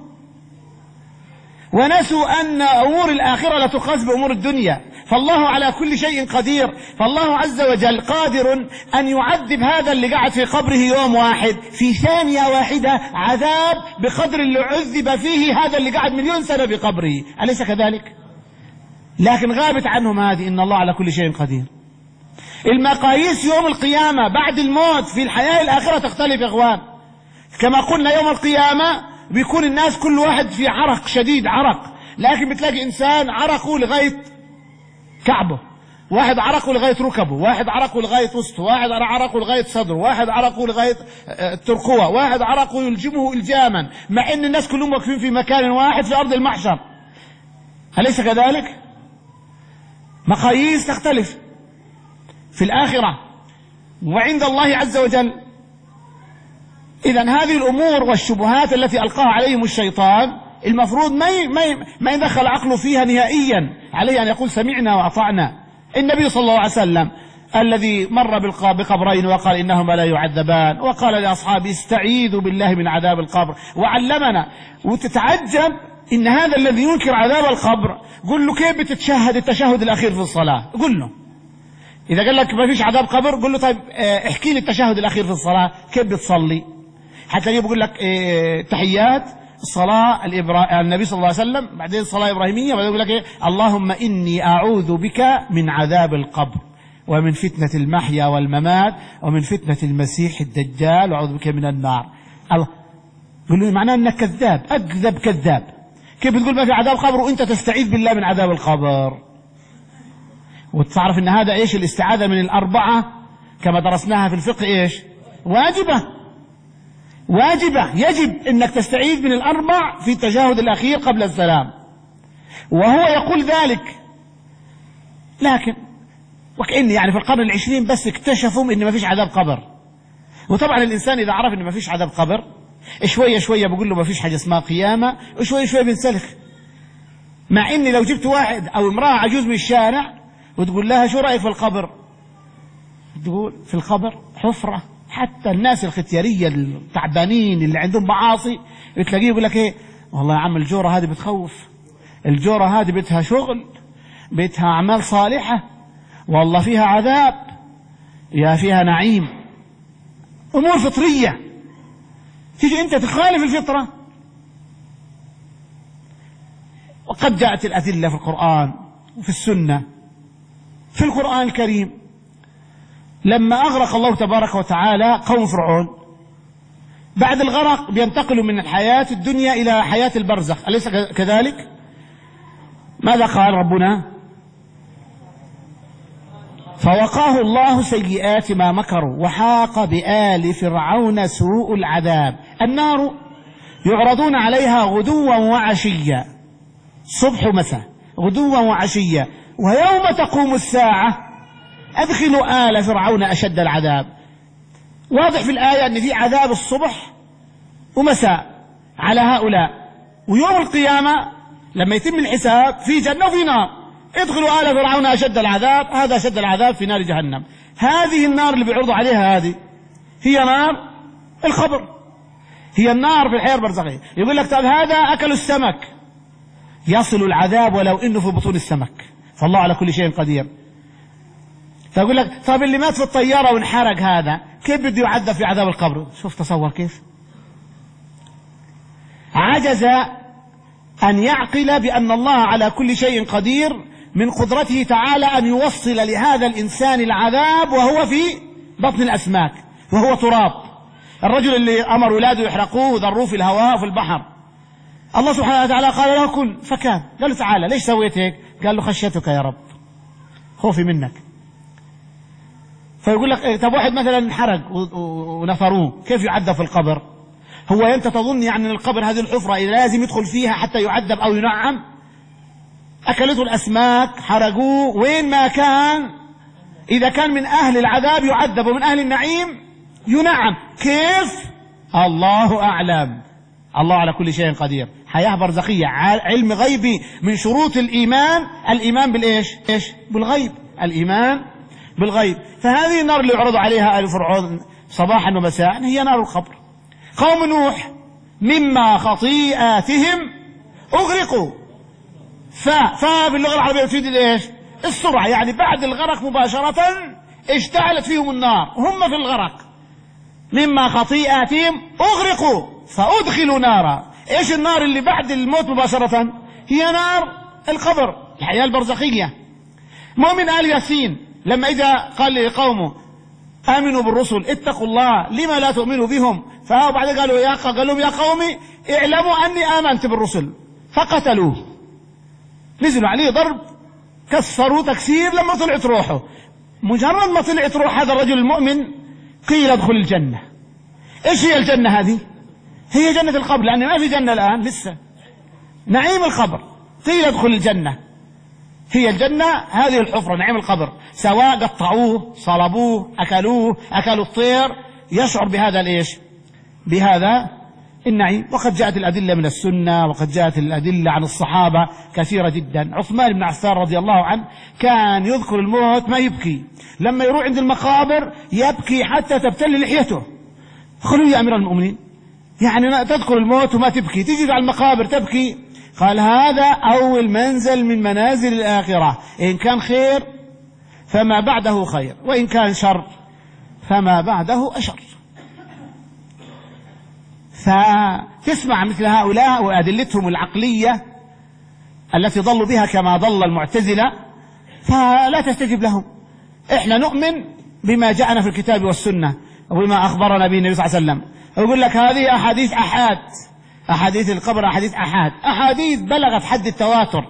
ونسوا أن أمور الآخرة لا تقاس بأمور الدنيا. فالله على كل شيء قدير، فالله عز وجل قادر أن يعذب هذا اللي قاعد في قبره يوم واحد في ثانية واحدة عذاب بقدر اللي عذب فيه هذا اللي قاعد مليون سنة في قبره، أليس كذلك؟ لكن غابت عنهم هذه، إن الله على كل شيء قدير. المقاييس يوم القيامة بعد الموت في الحياة الآخرة تختلف يا إخوان. كما قلنا يوم القيامة بيكون الناس كل واحد في عرق شديد، عرق، لكن بتلاقي إنسان عرقه لغاية كعبه، واحد عرقه لغاية ركبه، واحد عرقه لغاية وسطه، واحد عرقه لغاية صدره، واحد عرقه لغاية الترقوة، واحد عرقه يلجمه إلجاما، مع أن الناس كلهم واقفين في مكان واحد في أرض المحشر، أليس كذلك؟ مقاييس تختلف في الآخرة وعند الله عز وجل. إذن هذه الأمور والشبهات التي ألقاها عليهم الشيطان المفروض ما ما ما يدخل عقله فيها نهائيا، عليه أن يقول سمعنا وأطعنا. النبي صلى الله عليه وسلم الذي مر بقبرين وقال إنهما لا يعذبان، وقال لأصحابه استعيذوا بالله من عذاب القبر، وعلمنا. وتتعجب إن هذا الذي ينكر عذاب القبر قل له كيف بتتشهد التشهد الأخير في الصلاة؟ قل له إذا قال لك ما فيش عذاب قبر قل له طيب احكي لي التشهد الأخير في الصلاة كيف بتصلي؟ حتى يقول لك اه تحيات الصلاة الإبرا... النبي صلى الله عليه وسلم، بعدين الصلاة إبراهيمية، وبعدين يقول لك إيه؟ اللهم إني أعوذ بك من عذاب القبر ومن فتنة المحيا والممات ومن فتنة المسيح الدجال وأعوذ بك من النار. الله يقول له معناه أنك كذاب، أكذب كذاب. كيف بتقول ما في عذاب قبر وأنت تستعيذ بالله من عذاب القبر؟ وتعرف أن هذا إيش الاستعاذة من الأربعة كما درسناها في الفقه إيش؟ واجبة، واجبة، يجب أنك تستعيذ من الأربع في التشهد الأخير قبل السلام، وهو يقول ذلك. لكن وكأن يعني في القرن العشرين بس اكتشفوا أن ما فيش عذاب قبر. وطبعا الإنسان إذا عرف أن ما فيش عذاب قبر شوية شوية بقول له ما فيش حاجة اسمها قيامة، وشوية شوية بنسلخ. مع أن لو جبت واحد أو امرأة عجوز من الشارع وتقول لها شو رأيك في القبر؟ تقول في القبر حفرة. حتى الناس الختيارية التعبانين اللي عندهم معاصي تلاقيه يقول لك ايه والله يا عم الجورة هذه بتخوف، الجورة هذه بيتها شغل، بيتها أعمال صالحة، والله فيها عذاب يا فيها نعيم. أمور فطرية تيجي أنت تخالف الفطرة. وقد جاءت الأدلة في القرآن وفي السنة. في القرآن الكريم لما أغرق الله تبارك وتعالى قوم فرعون، بعد الغرق بينتقلوا من الحياة الدنيا إلى حياة البرزخ، أليس كذلك؟ ماذا قال ربنا؟ فوقاه الله سيئات ما مكروا وحاق بآل فرعون سوء العذاب. النار يعرضون عليها غدوا وعشيا، صبح ومساء، غدوا وعشيا، ويوم تقوم الساعة أدخلوا آل فرعون أشد العذاب. واضح في الآية أن في عذاب الصبح ومساء على هؤلاء، ويوم القيامة لما يتم الحساب في جنة وفي نار، ادخلوا آل فرعون أشد العذاب، هذا أشد العذاب في نار جهنم. هذه النار اللي بيعرضوا عليها هذه هي نار القبر، هي النار في الحياة البرزخية. يقول لك طب هذا أكلوا السمك، يصل العذاب ولو إنه في بطون السمك، فالله على كل شيء قدير. فأقول لك طب اللي مات في الطيارة وانحرق هذا كيف بده يعذب في عذاب القبر؟ شوف تصور كيف عجز أن يعقل بأن الله على كل شيء قدير من قدرته تعالى أن يوصل لهذا الإنسان العذاب وهو في بطن الأسماك وهو تراب. الرجل اللي أمر ولاده يحرقوه وذروه في الهواء وفي البحر، الله سبحانه وتعالى قال له كن فكان. قال له تعالى ليش سويت هيك؟ قال له خشيتك يا رب، خوفي منك. فيقول لك طب واحد مثلا انحرق ونفروه كيف يعذب في القبر؟ هو أنت تظن يعني أن القبر هذه الحفرة لازم يدخل فيها حتى يعذب أو ينعم؟ أكلته الأسماك، حرقوه، وين ما كان إذا كان من أهل العذاب يعذب ومن أهل النعيم ينعم. كيف؟ الله أعلم. الله على كل شيء قدير. حياة برزخية، علم غيبي. من شروط الإيمان الإيمان بالإيش؟ إيش؟ بالغيب، الإيمان بالغيب. فهذه النار اللي يعرض عليها آل فرعون صباحا ومساء هي نار القبر. قوم نوح مما خطيئاتهم أغرقوا. ف ف باللغة العربية تفيد الإيش؟ السرعة، يعني بعد الغرق مباشرة اشتعلت فيهم النار وهم في الغرق. مما خطيئاتهم أغرقوا فأدخلوا نارا. إيش النار اللي بعد الموت مباشرة؟ هي نار القبر، الحياة البرزخية. مؤمن آل ياسين لما إذا قال لقومه آمنوا بالرسل اتقوا الله لما لا تؤمنوا بهم، فبعد قالوا يا قال لهم يا قومي اعلموا أني آمنت بالرسل، فقتلوه، نزلوا عليه ضرب، كسروا تكسير. لما طلعت روحه، مجرد ما طلعت روح هذا الرجل المؤمن قيل ادخل الجنة. ايش هي الجنة هذه؟ هي جنة القبر، لأن ما في جنة الآن لسه، نعيم القبر. قيل ادخل الجنة، هي الجنة هذه الحفرة، نعيم القبر. سواء قطعوه، صلبوه، أكلوه، أكلوا الطير، يشعر بهذا الإيش؟ بهذا النعيم. وقد جاءت الأدلة من السنة، وقد جاءت الأدلة عن الصحابة كثيرة جدا. عثمان بن عفان رضي الله عنه كان يذكر الموت ما يبكي، لما يروح عند المقابر يبكي حتى تبتل لحيته. قالوا يا أمير المؤمنين يعني تذكر الموت وما تبكي، تيجي على المقابر تبكي؟ قال هذا أول منزل من منازل الآخرة، إن كان خير فما بعده خير، وإن كان شر فما بعده أشر. فتسمع مثل هؤلاء وأدلتهم العقلية التي ضلوا بها كما ضل المعتزلة، فلا تستجب لهم. إحنا نؤمن بما جاءنا في الكتاب والسنة وبما أخبرنا به النبي صلى الله عليه وسلم. يقول لك هذه أحاديث أحاد، أحاديث القبر أحاديث أحاد، أحاديث بلغت حد التواتر.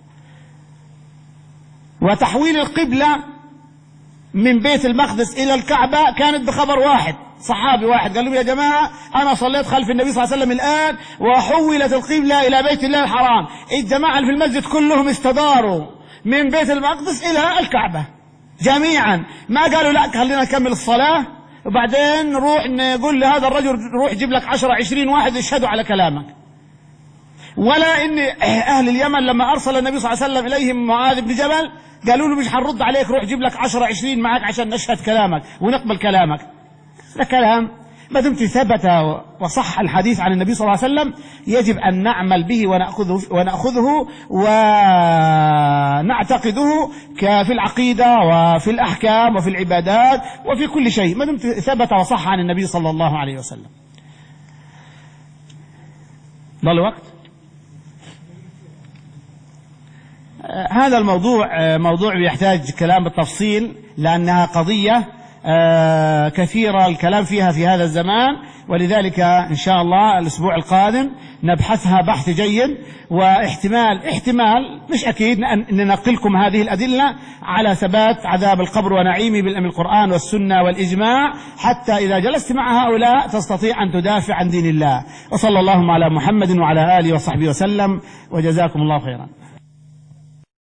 وتحويل القبلة من بيت المقدس إلى الكعبة كانت بخبر واحد، صحابي واحد قال لهم يا جماعة أنا صليت خلف النبي صلى الله عليه وسلم الآن وحولت القبلة إلى بيت الله الحرام. الجماعة في المسجد كلهم استداروا من بيت المقدس إلى الكعبة جميعا، ما قالوا لا خلينا نكمل الصلاة وبعدين نروح نقول لهذا الرجل روح جيب لك عشرة عشرين واحد يشهدوا على كلامك. ولا إن أهل اليمن لما أرسل النبي صلى الله عليه وسلم إليهم معاذ بن جبل قالوا له مش هنرد عليك، روح جيب لك عشرة عشرين معك عشان نشهد كلامك ونقبل كلامك. ده كلام ما دمت ثبت وصح الحديث عن النبي صلى الله عليه وسلم يجب أن نعمل به ونأخذه, ونأخذه ونعتقده في العقيدة وفي الأحكام وفي العبادات وفي كل شيء ما دمت ثبت وصح عن النبي صلى الله عليه وسلم. ضل وقت. هذا الموضوع موضوع يحتاج كلام بالتفصيل لأنها قضية كثيرة الكلام فيها في هذا الزمان، ولذلك إن شاء الله الأسبوع القادم نبحثها بحث جيد، واحتمال احتمال مش أكيد أن ننقلكم هذه الأدلة على ثبات عذاب القبر ونعيمه بالقرآن والسنة والإجماع، حتى إذا جلست مع هؤلاء تستطيع أن تدافع عن دين الله. وصلى اللهم على محمد وعلى آله وصحبه وسلم، وجزاكم الله خيرا.